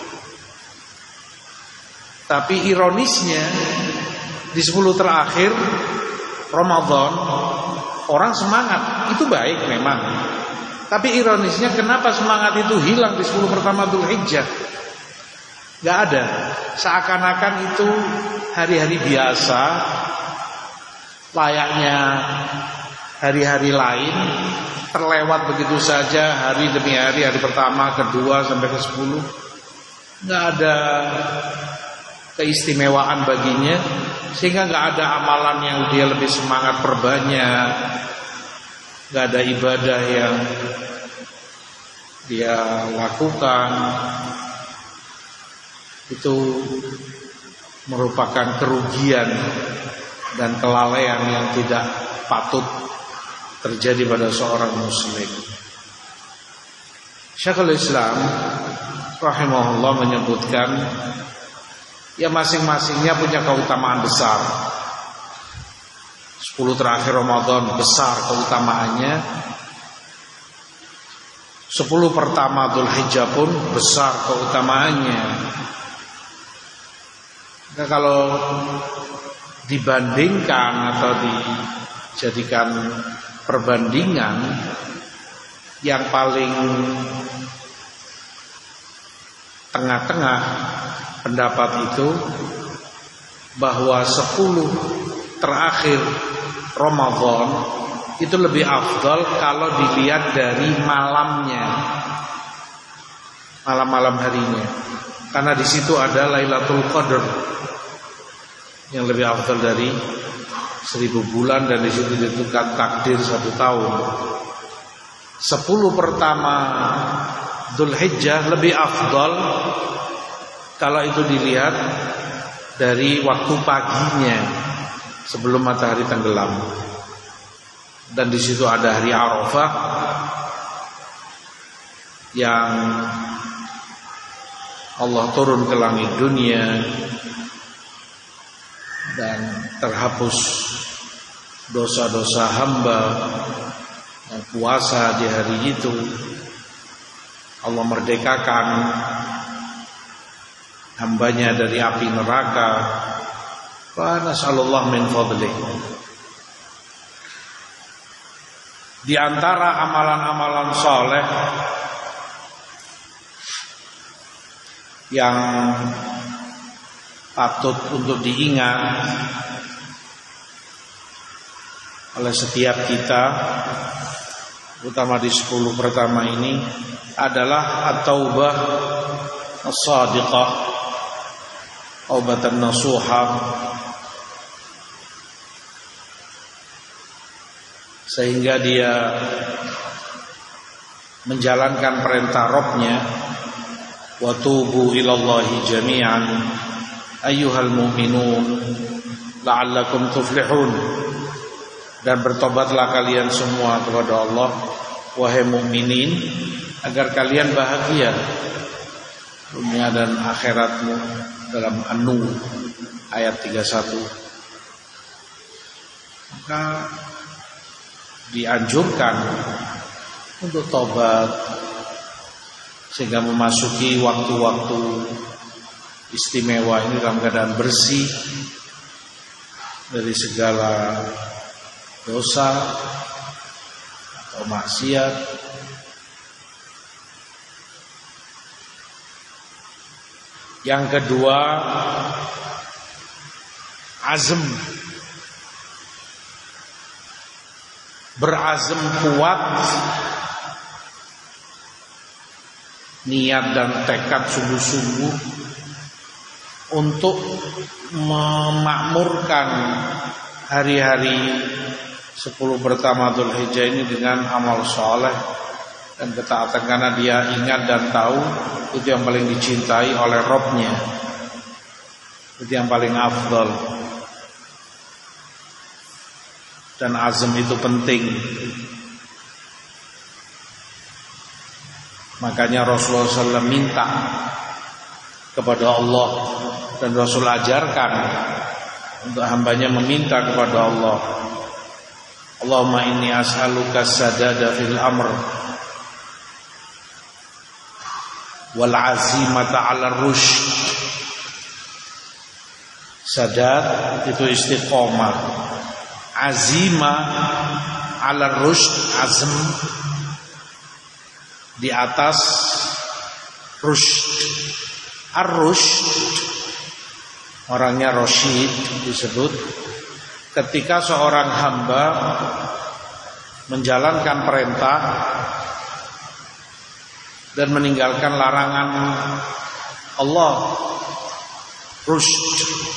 Tapi ironisnya di sepuluh terakhir Ramadan orang semangat, itu baik memang. Tapi ironisnya kenapa semangat itu hilang di sepuluh pertama Dzulhijjah? Gak ada. Seakan-akan itu hari-hari biasa, layaknya hari-hari lain, terlewat begitu saja hari demi hari, hari pertama, kedua sampai ke sepuluh. Gak ada keistimewaan baginya, sehingga gak ada amalan yang dia lebih semangat perbanyak, gak ada ibadah yang dia lakukan. Itu merupakan kerugian dan kelalaian yang tidak patut terjadi pada seorang muslim. Syekhul Islam rahimahullah menyebutkan, ya masing-masingnya punya keutamaan besar. Sepuluh terakhir Ramadan besar keutamaannya. Sepuluh pertama Dzulhijjah pun besar keutamaannya. Nah, kalau dibandingkan atau dijadikan perbandingan, yang paling tengah-tengah pendapat itu bahwa sepuluh terakhir Ramadan itu lebih afdal kalau dilihat dari malamnya, malam-malam harinya, karena di situ ada Lailatul Qadar yang lebih afdal dari seribu bulan, dan di situ ditentukan takdir satu tahun. Sepuluh pertama Dzulhijjah lebih afdal kalau itu dilihat dari waktu paginya sebelum matahari tenggelam, dan di situ ada hari Arafah yang Allah turun ke langit dunia dan terhapus dosa-dosa hamba yang puasa di hari itu. Allah merdekakan hambanya dari api neraka. Wa nas'alullah min fadlih. Di antara amalan-amalan soleh yang patut untuk diingat oleh setiap kita, terutama di sepuluh pertama ini, adalah at-taubah as-sadiqah, taubatan nasuha, sehingga dia menjalankan perintah Rabb-nya, wa tubu ilallahi jami'an ayyuhal mu'minun la'allakum tuflihun, dan bertobatlah kalian semua kepada Allah wahai mukminin agar kalian bahagia dunia dan akhiratmu, dalam An-Nur ayat tiga puluh satu. Maka dianjurkan untuk tobat sehingga memasuki waktu-waktu istimewa ini dalam keadaan bersih dari segala dosa atau maksiat. Yang kedua, azam, berazam kuat, niat dan tekad sungguh-sungguh untuk memakmurkan hari-hari sepuluh pertama Dzulhijjah ini dengan amal soleh dan ketaatan, karena dia ingat dan tahu itu yang paling dicintai oleh Rabb-nya, itu yang paling afdal. Dan azam itu penting. Makanya Rasulullah shallallahu alaihi wasallam minta kepada Allah dan Rasul ajarkan untuk hambanya meminta kepada Allah. Allahumma inni as'aluka sadada fil amr wal azimata 'ala rusyd. Sadad itu istiqomah, azimah 'ala rusyd, azm di atas rusyd. Ar-rusyd orangnya Rasyid disebut ketika seorang hamba menjalankan perintah dan meninggalkan larangan Allah. Rusyd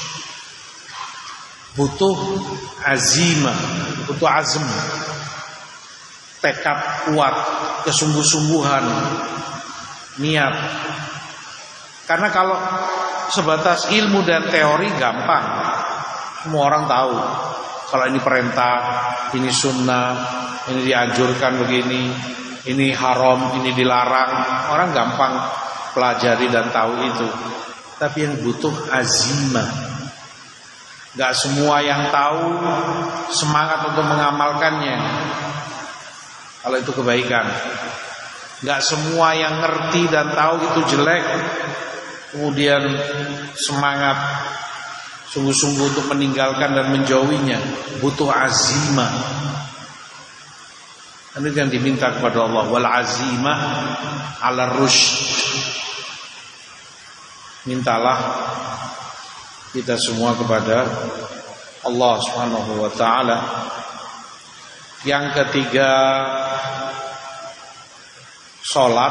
butuh azimah, butuh azm, tekad kuat, kesungguh-sungguhan, niat. Karena kalau sebatas ilmu dan teori gampang, semua orang tahu kalau ini perintah, ini sunnah, ini dianjurkan begini, ini haram, ini dilarang. Orang gampang pelajari dan tahu itu. Tapi yang butuh azimah. Gak semua yang tahu semangat untuk mengamalkannya. Kalau itu kebaikan. Gak semua yang ngerti dan tahu itu jelek, kemudian semangat sungguh-sungguh untuk meninggalkan dan menjauhinya. Butuh azimah. Ini yang diminta kepada Allah, wal azimah 'ala rusyd. Mintalah kita semua kepada Allah Subhanahu wa taala. Yang ketiga, salat.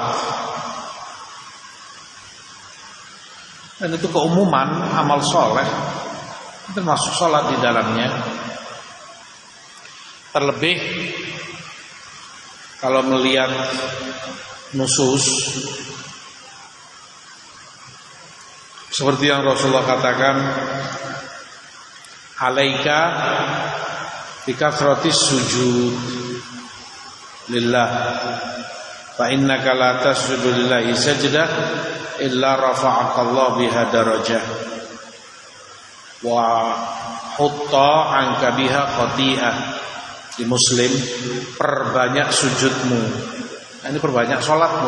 Dan itu keumuman amal soleh, termasuk salat di dalamnya. Terlebih kalau melihat nusus seperti yang Rasulullah katakan, alaika bikafratis sujud lillah fa innaka la tasjudu lillahi sajdah illa rafa'akallahu biha darajah wa hutta anka biha khati'ah. Di Muslim, perbanyak sujudmu. Nah, ini perbanyak sholatmu.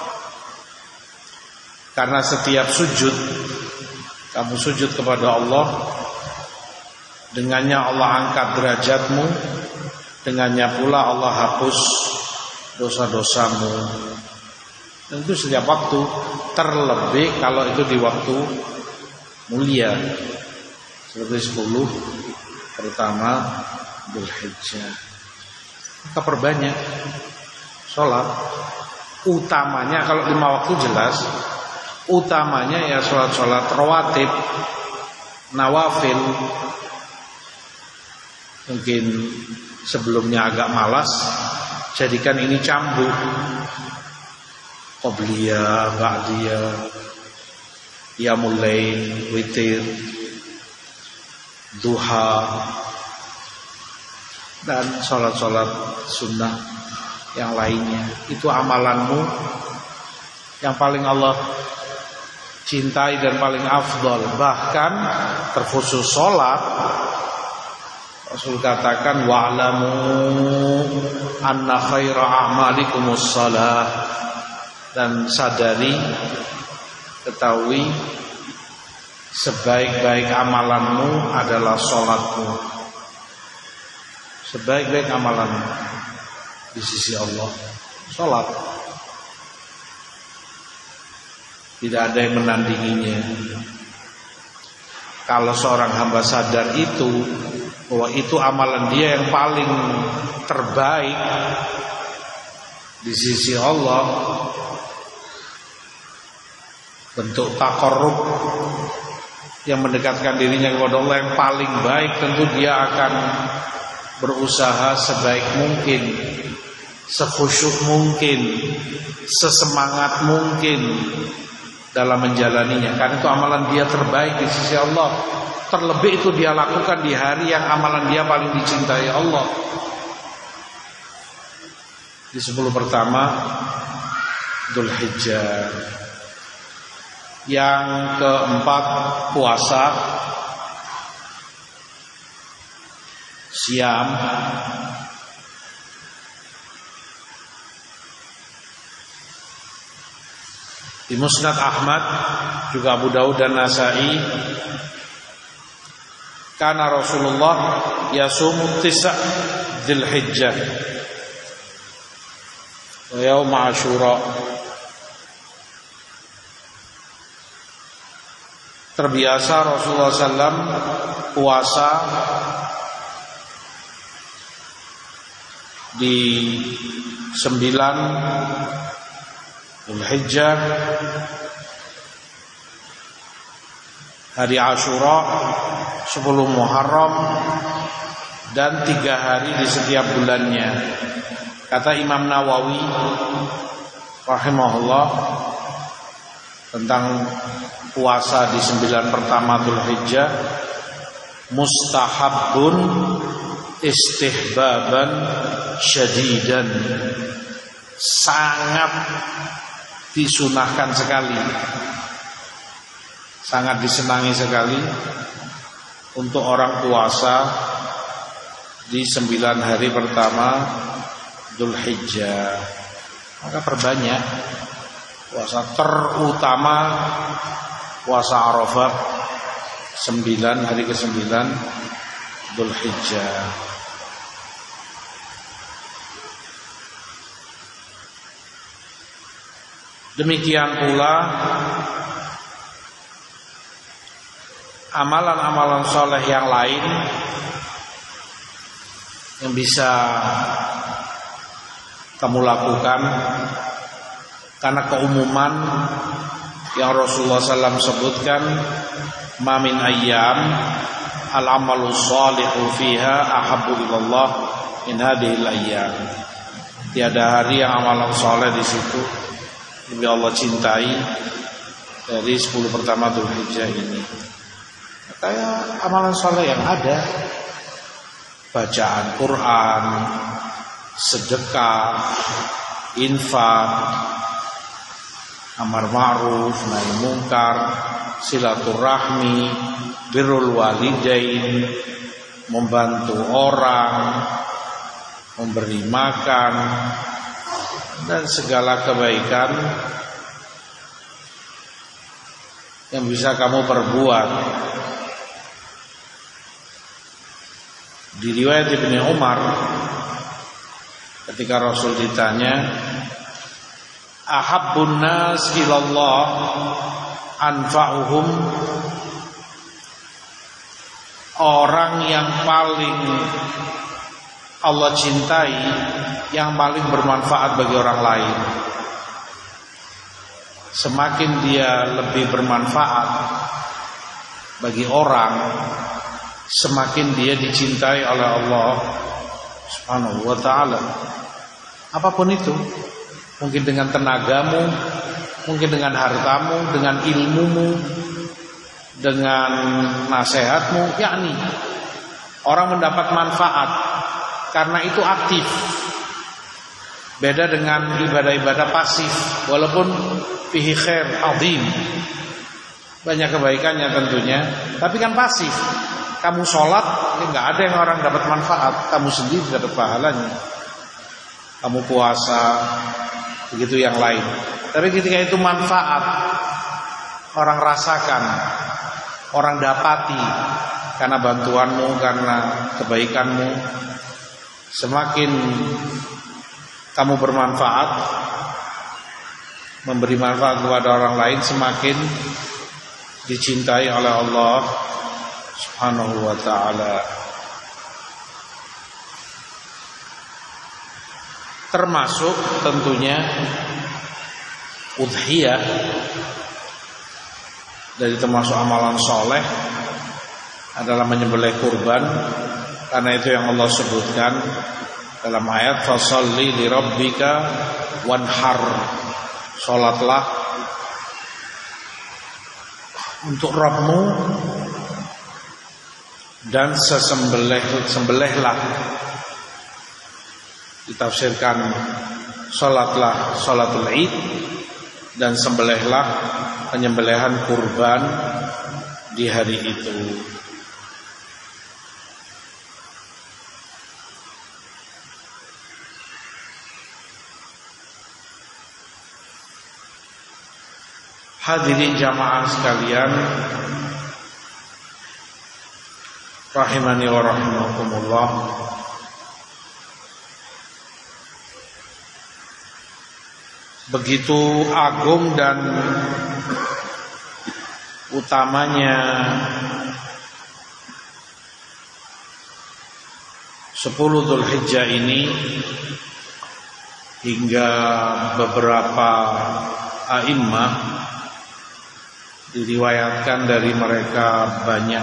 Karena setiap sujud, kamu sujud kepada Allah, dengannya Allah angkat derajatmu, dengannya pula Allah hapus dosa-dosamu. Dan itu setiap waktu, terlebih kalau itu di waktu mulia seperti sepuluh pertama Dzulhijjah. Maka perbanyak sholat. Utamanya kalau lima waktu jelas, utamanya ya sholat-sholat rawatib, nawafil. Mungkin sebelumnya agak malas, jadikan ini cambuk. Qobliyah, ba'diyah, qiyamul lail, witir, duha, dan sholat-sholat sunnah yang lainnya. Itu amalanmu yang paling Allah cintai dan paling afdal. Bahkan terkhusus sholat, Rasul katakan wa'lamu anna khaira a'malikumus shalah. Dan sadari, ketahui sebaik-baik amalanmu adalah sholatmu. Sebaik-baik amalanmu di sisi Allah, sholat. Tidak ada yang menandinginya. Kalau seorang hamba sadar itu, bahwa itu amalan dia yang paling terbaik di sisi Allah, bentuk taqarrub yang mendekatkan dirinya kepada Allah yang paling baik, tentu dia akan berusaha sebaik mungkin, sekhusyuk mungkin, sesemangat mungkin dalam menjalaninya. Karena itu amalan dia terbaik di sisi Allah. Terlebih itu dia lakukan di hari yang amalan dia paling dicintai Allah. Di sepuluh pertama Dzulhijjah. Yang keempat, puasa siam. Di Musnad Ahmad, juga Abu Daud dan Nasai, kana Rasulullah yasumu tisa' Dzulhijjah wa yaum Asyura. Terbiasa Rasulullah sallallahu alaihi wasallam puasa di sembilan Dzulhijjah, hari Asyura, sepuluh Muharram, dan tiga hari di setiap bulannya. Kata Imam Nawawi rahimahullah tentang puasa di sembilan pertama Dzulhijjah, mustahabun istihbaban syadidan, sangat disunahkan sekali, sangat disenangi sekali untuk orang puasa di sembilan hari pertama Dzulhijjah. Maka perbanyak puasa, terutama puasa Arafah sembilan hari ke sembilan Dzulhijjah. Demikian pula amalan-amalan soleh yang lain yang bisa kamu lakukan, karena keumuman yang Rasulullah sallallahu alaihi wasallam sebutkan, ma min ayyam al-amalu shalihu fiha ahabbu ilallah min hadhil ayyam. Tiada hari yang amalan soleh di situ lebih Allah cintai dari sepuluh pertama Dzulhijjah ini. Kayak amalan soleh yang ada, bacaan Quran, sedekah, infak, amar ma'ruf, nahi mungkar, silaturahmi, birrul walidain, membantu orang, memberi makan, dan segala kebaikan yang bisa kamu perbuat. Di riwayat Ibnu Umar, ketika Rasul ditanya, ahabbun nas ilallah anfa'uhum, orang yang paling Allah cintai, yang paling bermanfaat bagi orang lain. Semakin dia lebih bermanfaat bagi orang, semakin dia dicintai oleh Allah Subhanahu wa ta'ala. Apapun itu, mungkin dengan tenagamu, mungkin dengan hartamu, dengan ilmumu, dengan nasihatmu, yakni orang mendapat manfaat karena itu aktif. Beda dengan ibadah-ibadah pasif, walaupun fihi khair azim, banyak kebaikannya tentunya, tapi kan pasif. Kamu sholat, ya nggak ada yang orang dapat manfaat, kamu sendiri dapat pahalanya. Kamu puasa, begitu yang lain. Tapi ketika itu manfaat, orang rasakan, orang dapati karena bantuanmu, karena kebaikanmu, semakin kamu bermanfaat, memberi manfaat kepada orang lain, semakin dicintai oleh Allah Subhanahu wa ta'ala. Termasuk tentunya udhiyah, dari termasuk amalan soleh adalah menyembelih kurban, karena itu yang Allah sebutkan dalam ayat fasalli li rabbika wanhar, salatlah untuk Rabbmu dan sesembelih sembelihlah. Ditafsirkan salatlah salatul Id, dan sembelihlah penyembelihan kurban di hari itu. Hadirin jamaah sekalian, rahimani wa rahimakumullah. Begitu agung dan utamanya sepuluh Dzulhijjah ini, hingga beberapa a'immah diriwayatkan dari mereka banyak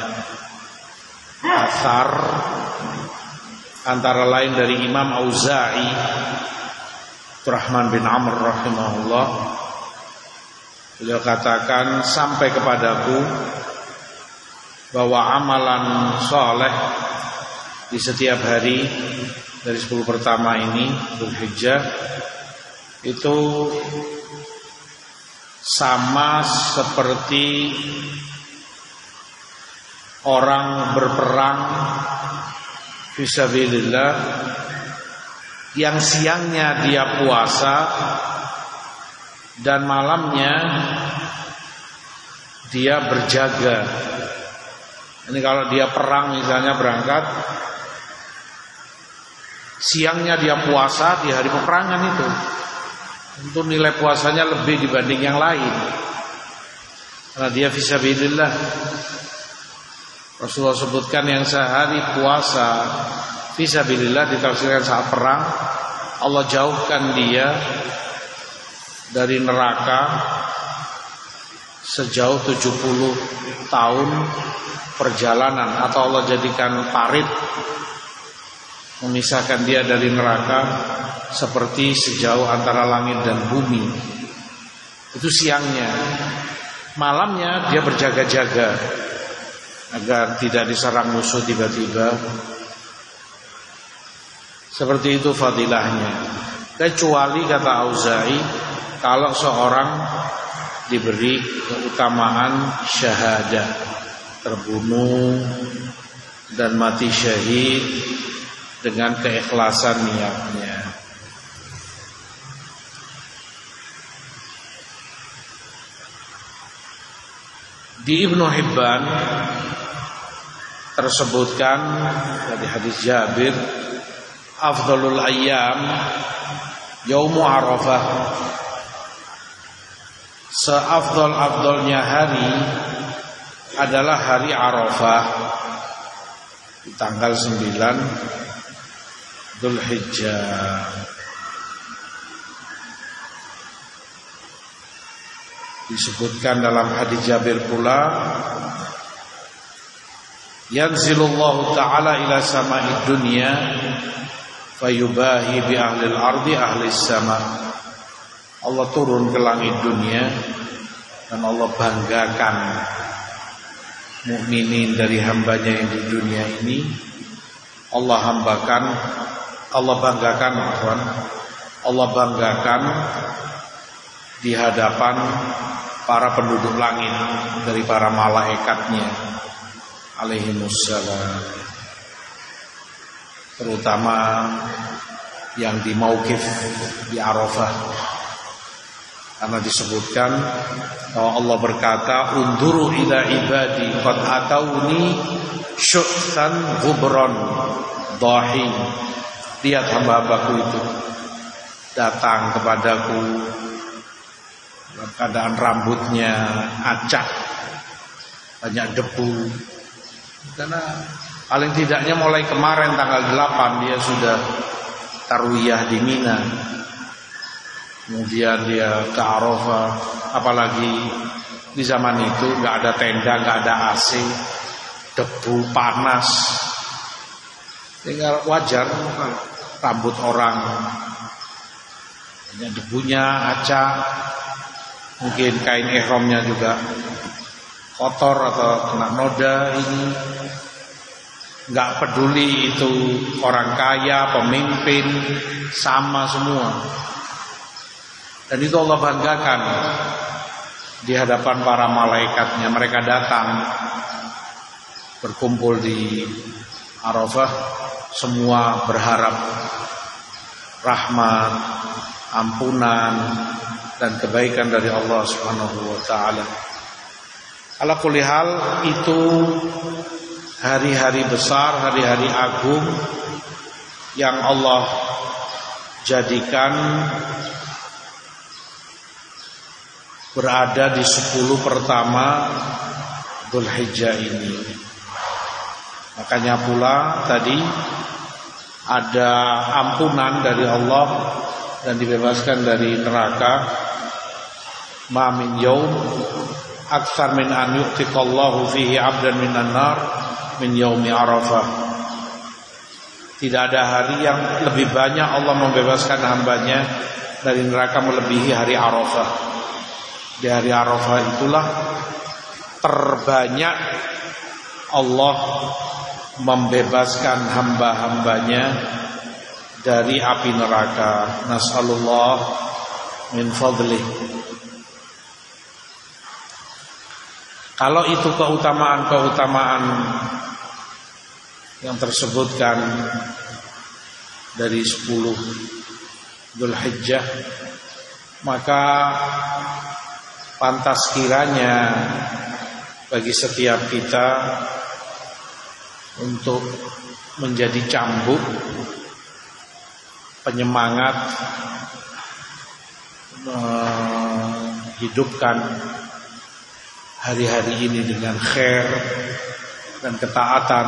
asar, antara lain dari Imam Auza'i Abdurrahman bin Amr rahimahullah. Beliau katakan, sampai kepadaku bahwa amalan soleh di setiap hari dari sepuluh pertama ini Dzulhijjah itu sama seperti orang berperang fisabilillah yang siangnya dia puasa dan malamnya dia berjaga. Ini kalau dia perang misalnya berangkat, siangnya dia puasa di hari peperangan itu, tentu nilai puasanya lebih dibanding yang lain karena dia fisabilillah. Rasulullah sebutkan yang sehari puasa fisabilillah ditafsirkan saat perang, Allah jauhkan dia dari neraka sejauh tujuh puluh tahun perjalanan, atau Allah jadikan parit memisahkan dia dari neraka seperti sejauh antara langit dan bumi. Itu siangnya. Malamnya dia berjaga-jaga agar tidak diserang musuh tiba-tiba. Seperti itu fadilahnya. Kecuali kata Auza'i, kalau seorang diberi keutamaan syahadah, terbunuh dan mati syahid dengan keikhlasan niatnya. Di Ibnu Hibban tersebutkan dari hadis Jabir, afdhalul ayyam yaumu Arafah, seafdal-afdalnya hari adalah hari Arafah di tanggal sembilan Dzulhijjah. Disebutkan dalam hadis Jabir pula, yanzilullahu ta'ala ila sama'id dunya fayubahi bi ahlil ardi ahlis sama. Allah turun ke langit dunia dan Allah banggakan mukminin dari hambanya yang di dunia ini. Allah hambakan, Allah banggakan, Allah banggakan di hadapan para penduduk langit dari para malaikatnya alaihimussalam, terutama yang di mauqif di Arafah, karena disebutkan bahwa Allah berkata, unduru ila ibadi qad atauni syu'than ghubran dhahin. Lihat hamba-hambaku itu datang kepadaku dalam keadaan rambutnya acak, banyak debu, karena paling tidaknya mulai kemarin tanggal delapan dia sudah tarwiyah di Mina, kemudian dia ke Arafah. Apalagi di zaman itu nggak ada tenda, nggak ada A C, debu panas, tinggal wajar rambut orang banyak debunya, acak, mungkin kain ihramnya juga kotor atau kena noda. Ini nggak peduli itu orang kaya, pemimpin, sama semua. Dan itu Allah banggakan di hadapan para malaikatnya. Mereka datang berkumpul di Arafah, semua berharap rahmat, ampunan dan kebaikan dari Allah Subhanahu wa taala. Ala kulli hal, itu hari-hari besar, hari-hari agung yang Allah jadikan berada di sepuluh pertama Dzulhijjah ini. Makanya pula tadi ada ampunan dari Allah dan dibebaskan dari neraka. Ma min yaum aktsar min an yu'tiqallahu fihi 'abdan minan nar min yaumi Arafah. Tidak ada hari yang lebih banyak Allah membebaskan hambanya dari neraka melebihi hari Arafah. Di hari Arafah itulah terbanyak Allah membebaskan hamba-hambanya dari api neraka. Nas'alullah min fadlih. Kalau itu keutamaan-keutamaan yang tersebutkan dari sepuluh Dzulhijjah, maka pantas kiranya bagi setiap kita untuk menjadi cambuk, penyemangat, menghidupkan hari-hari ini dengan khair dan ketaatan,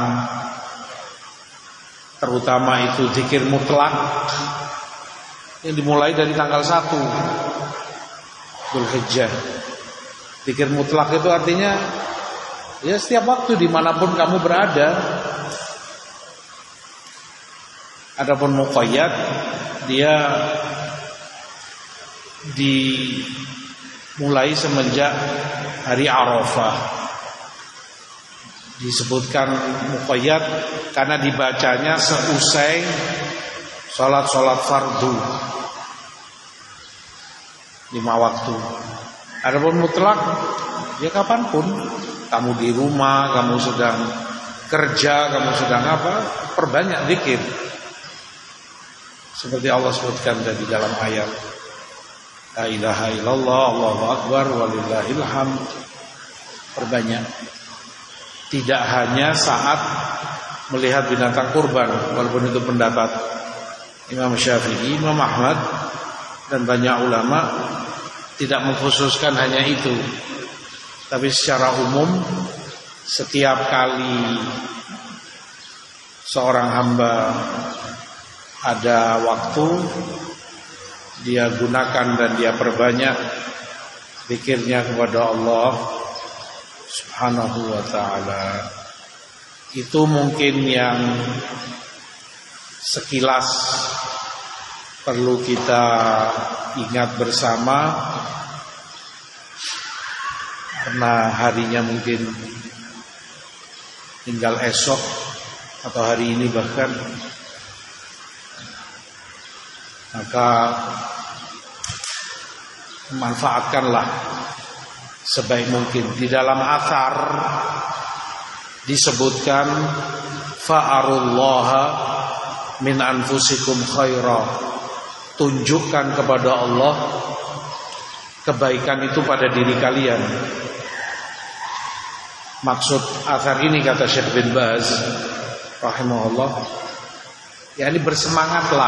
terutama itu zikir mutlak yang dimulai dari tanggal satu Dzulhijjah. Zikir mutlak itu artinya ya setiap waktu dimanapun kamu berada. Adapun muqayyad, dia dimulai semenjak hari Arafah. Disebutkan muqayyad karena dibacanya seusai sholat-sholat fardu lima waktu. Adapun mutlak, ya kapanpun kamu di rumah, kamu sedang kerja, kamu sedang apa, perbanyak zikir. Seperti Allah sebutkan tadi dalam ayat, la ilaha illallah, Allahu akbar, walillahil hamd. Perbanyak. Tidak hanya saat melihat binatang kurban, walaupun itu pendapat Imam Syafi'i, Imam Ahmad dan banyak ulama tidak mengkhususkan hanya itu. Tapi secara umum, setiap kali seorang hamba ada waktu, dia gunakan dan dia perbanyak zikirnya kepada Allah Subhanahu wa ta'ala. Itu mungkin yang sekilas perlu kita ingat bersama, karena harinya mungkin tinggal esok atau hari ini bahkan. Maka manfaatkanlah sebaik mungkin. Di dalam athar disebutkan fa'arullaha min anfusikum khaira. Tunjukkan kepada Allah kebaikan itu pada diri kalian. Maksud athar ini, kata Syekh bin Baz rahimahullah, yakni bersemangatlah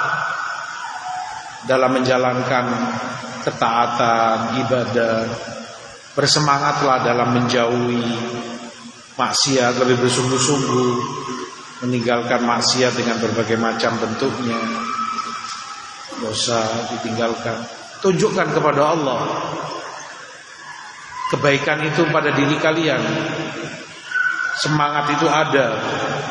dalam menjalankan ketaatan, ibadah. Bersemangatlah dalam menjauhi maksiat, lebih bersungguh-sungguh meninggalkan maksiat dengan berbagai macam bentuknya. Dosa ditinggalkan. Tunjukkan kepada Allah kebaikan itu pada diri kalian. Semangat itu ada.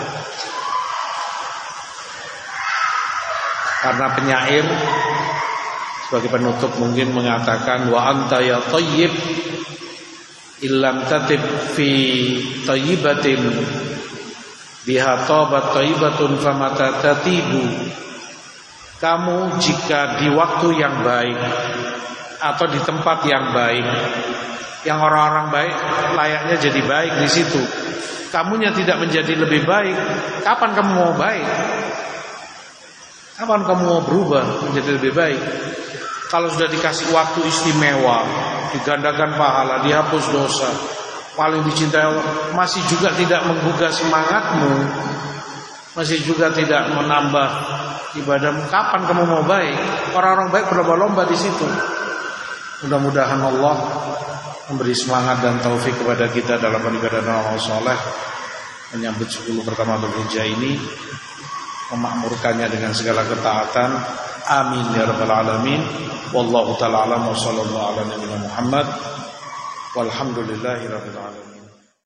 Karena penyair sebagai penutup mungkin mengatakan, wa anta ya thayyib illam tatib fi thayyibatin biha tabat thayyibatun famata tatibu. Kamu jika di waktu yang baik atau di tempat yang baik, yang orang-orang baik layaknya jadi baik di situ. Kamunya tidak menjadi lebih baik, kapan kamu mau baik? Kapan kamu mau berubah menjadi lebih baik? Kalau sudah dikasih waktu istimewa, digandakan pahala, dihapus dosa, paling dicintai Allah, masih juga tidak menggugah semangatmu, masih juga tidak menambah ibadahmu, kapan kamu mau baik? Orang-orang baik berlomba-lomba di situ. Mudah-mudahan Allah memberi semangat dan taufik kepada kita dalam beribadah dan amal soleh, menyambut sepuluh pertama Dzulhijjah ini, memakmurkannya dengan segala ketaatan. Amin ya rabbal alamin. Wallahu ta'ala alam wa sallallahu ala nabiyina Muhammad walhamdulillahi rabbil alamin.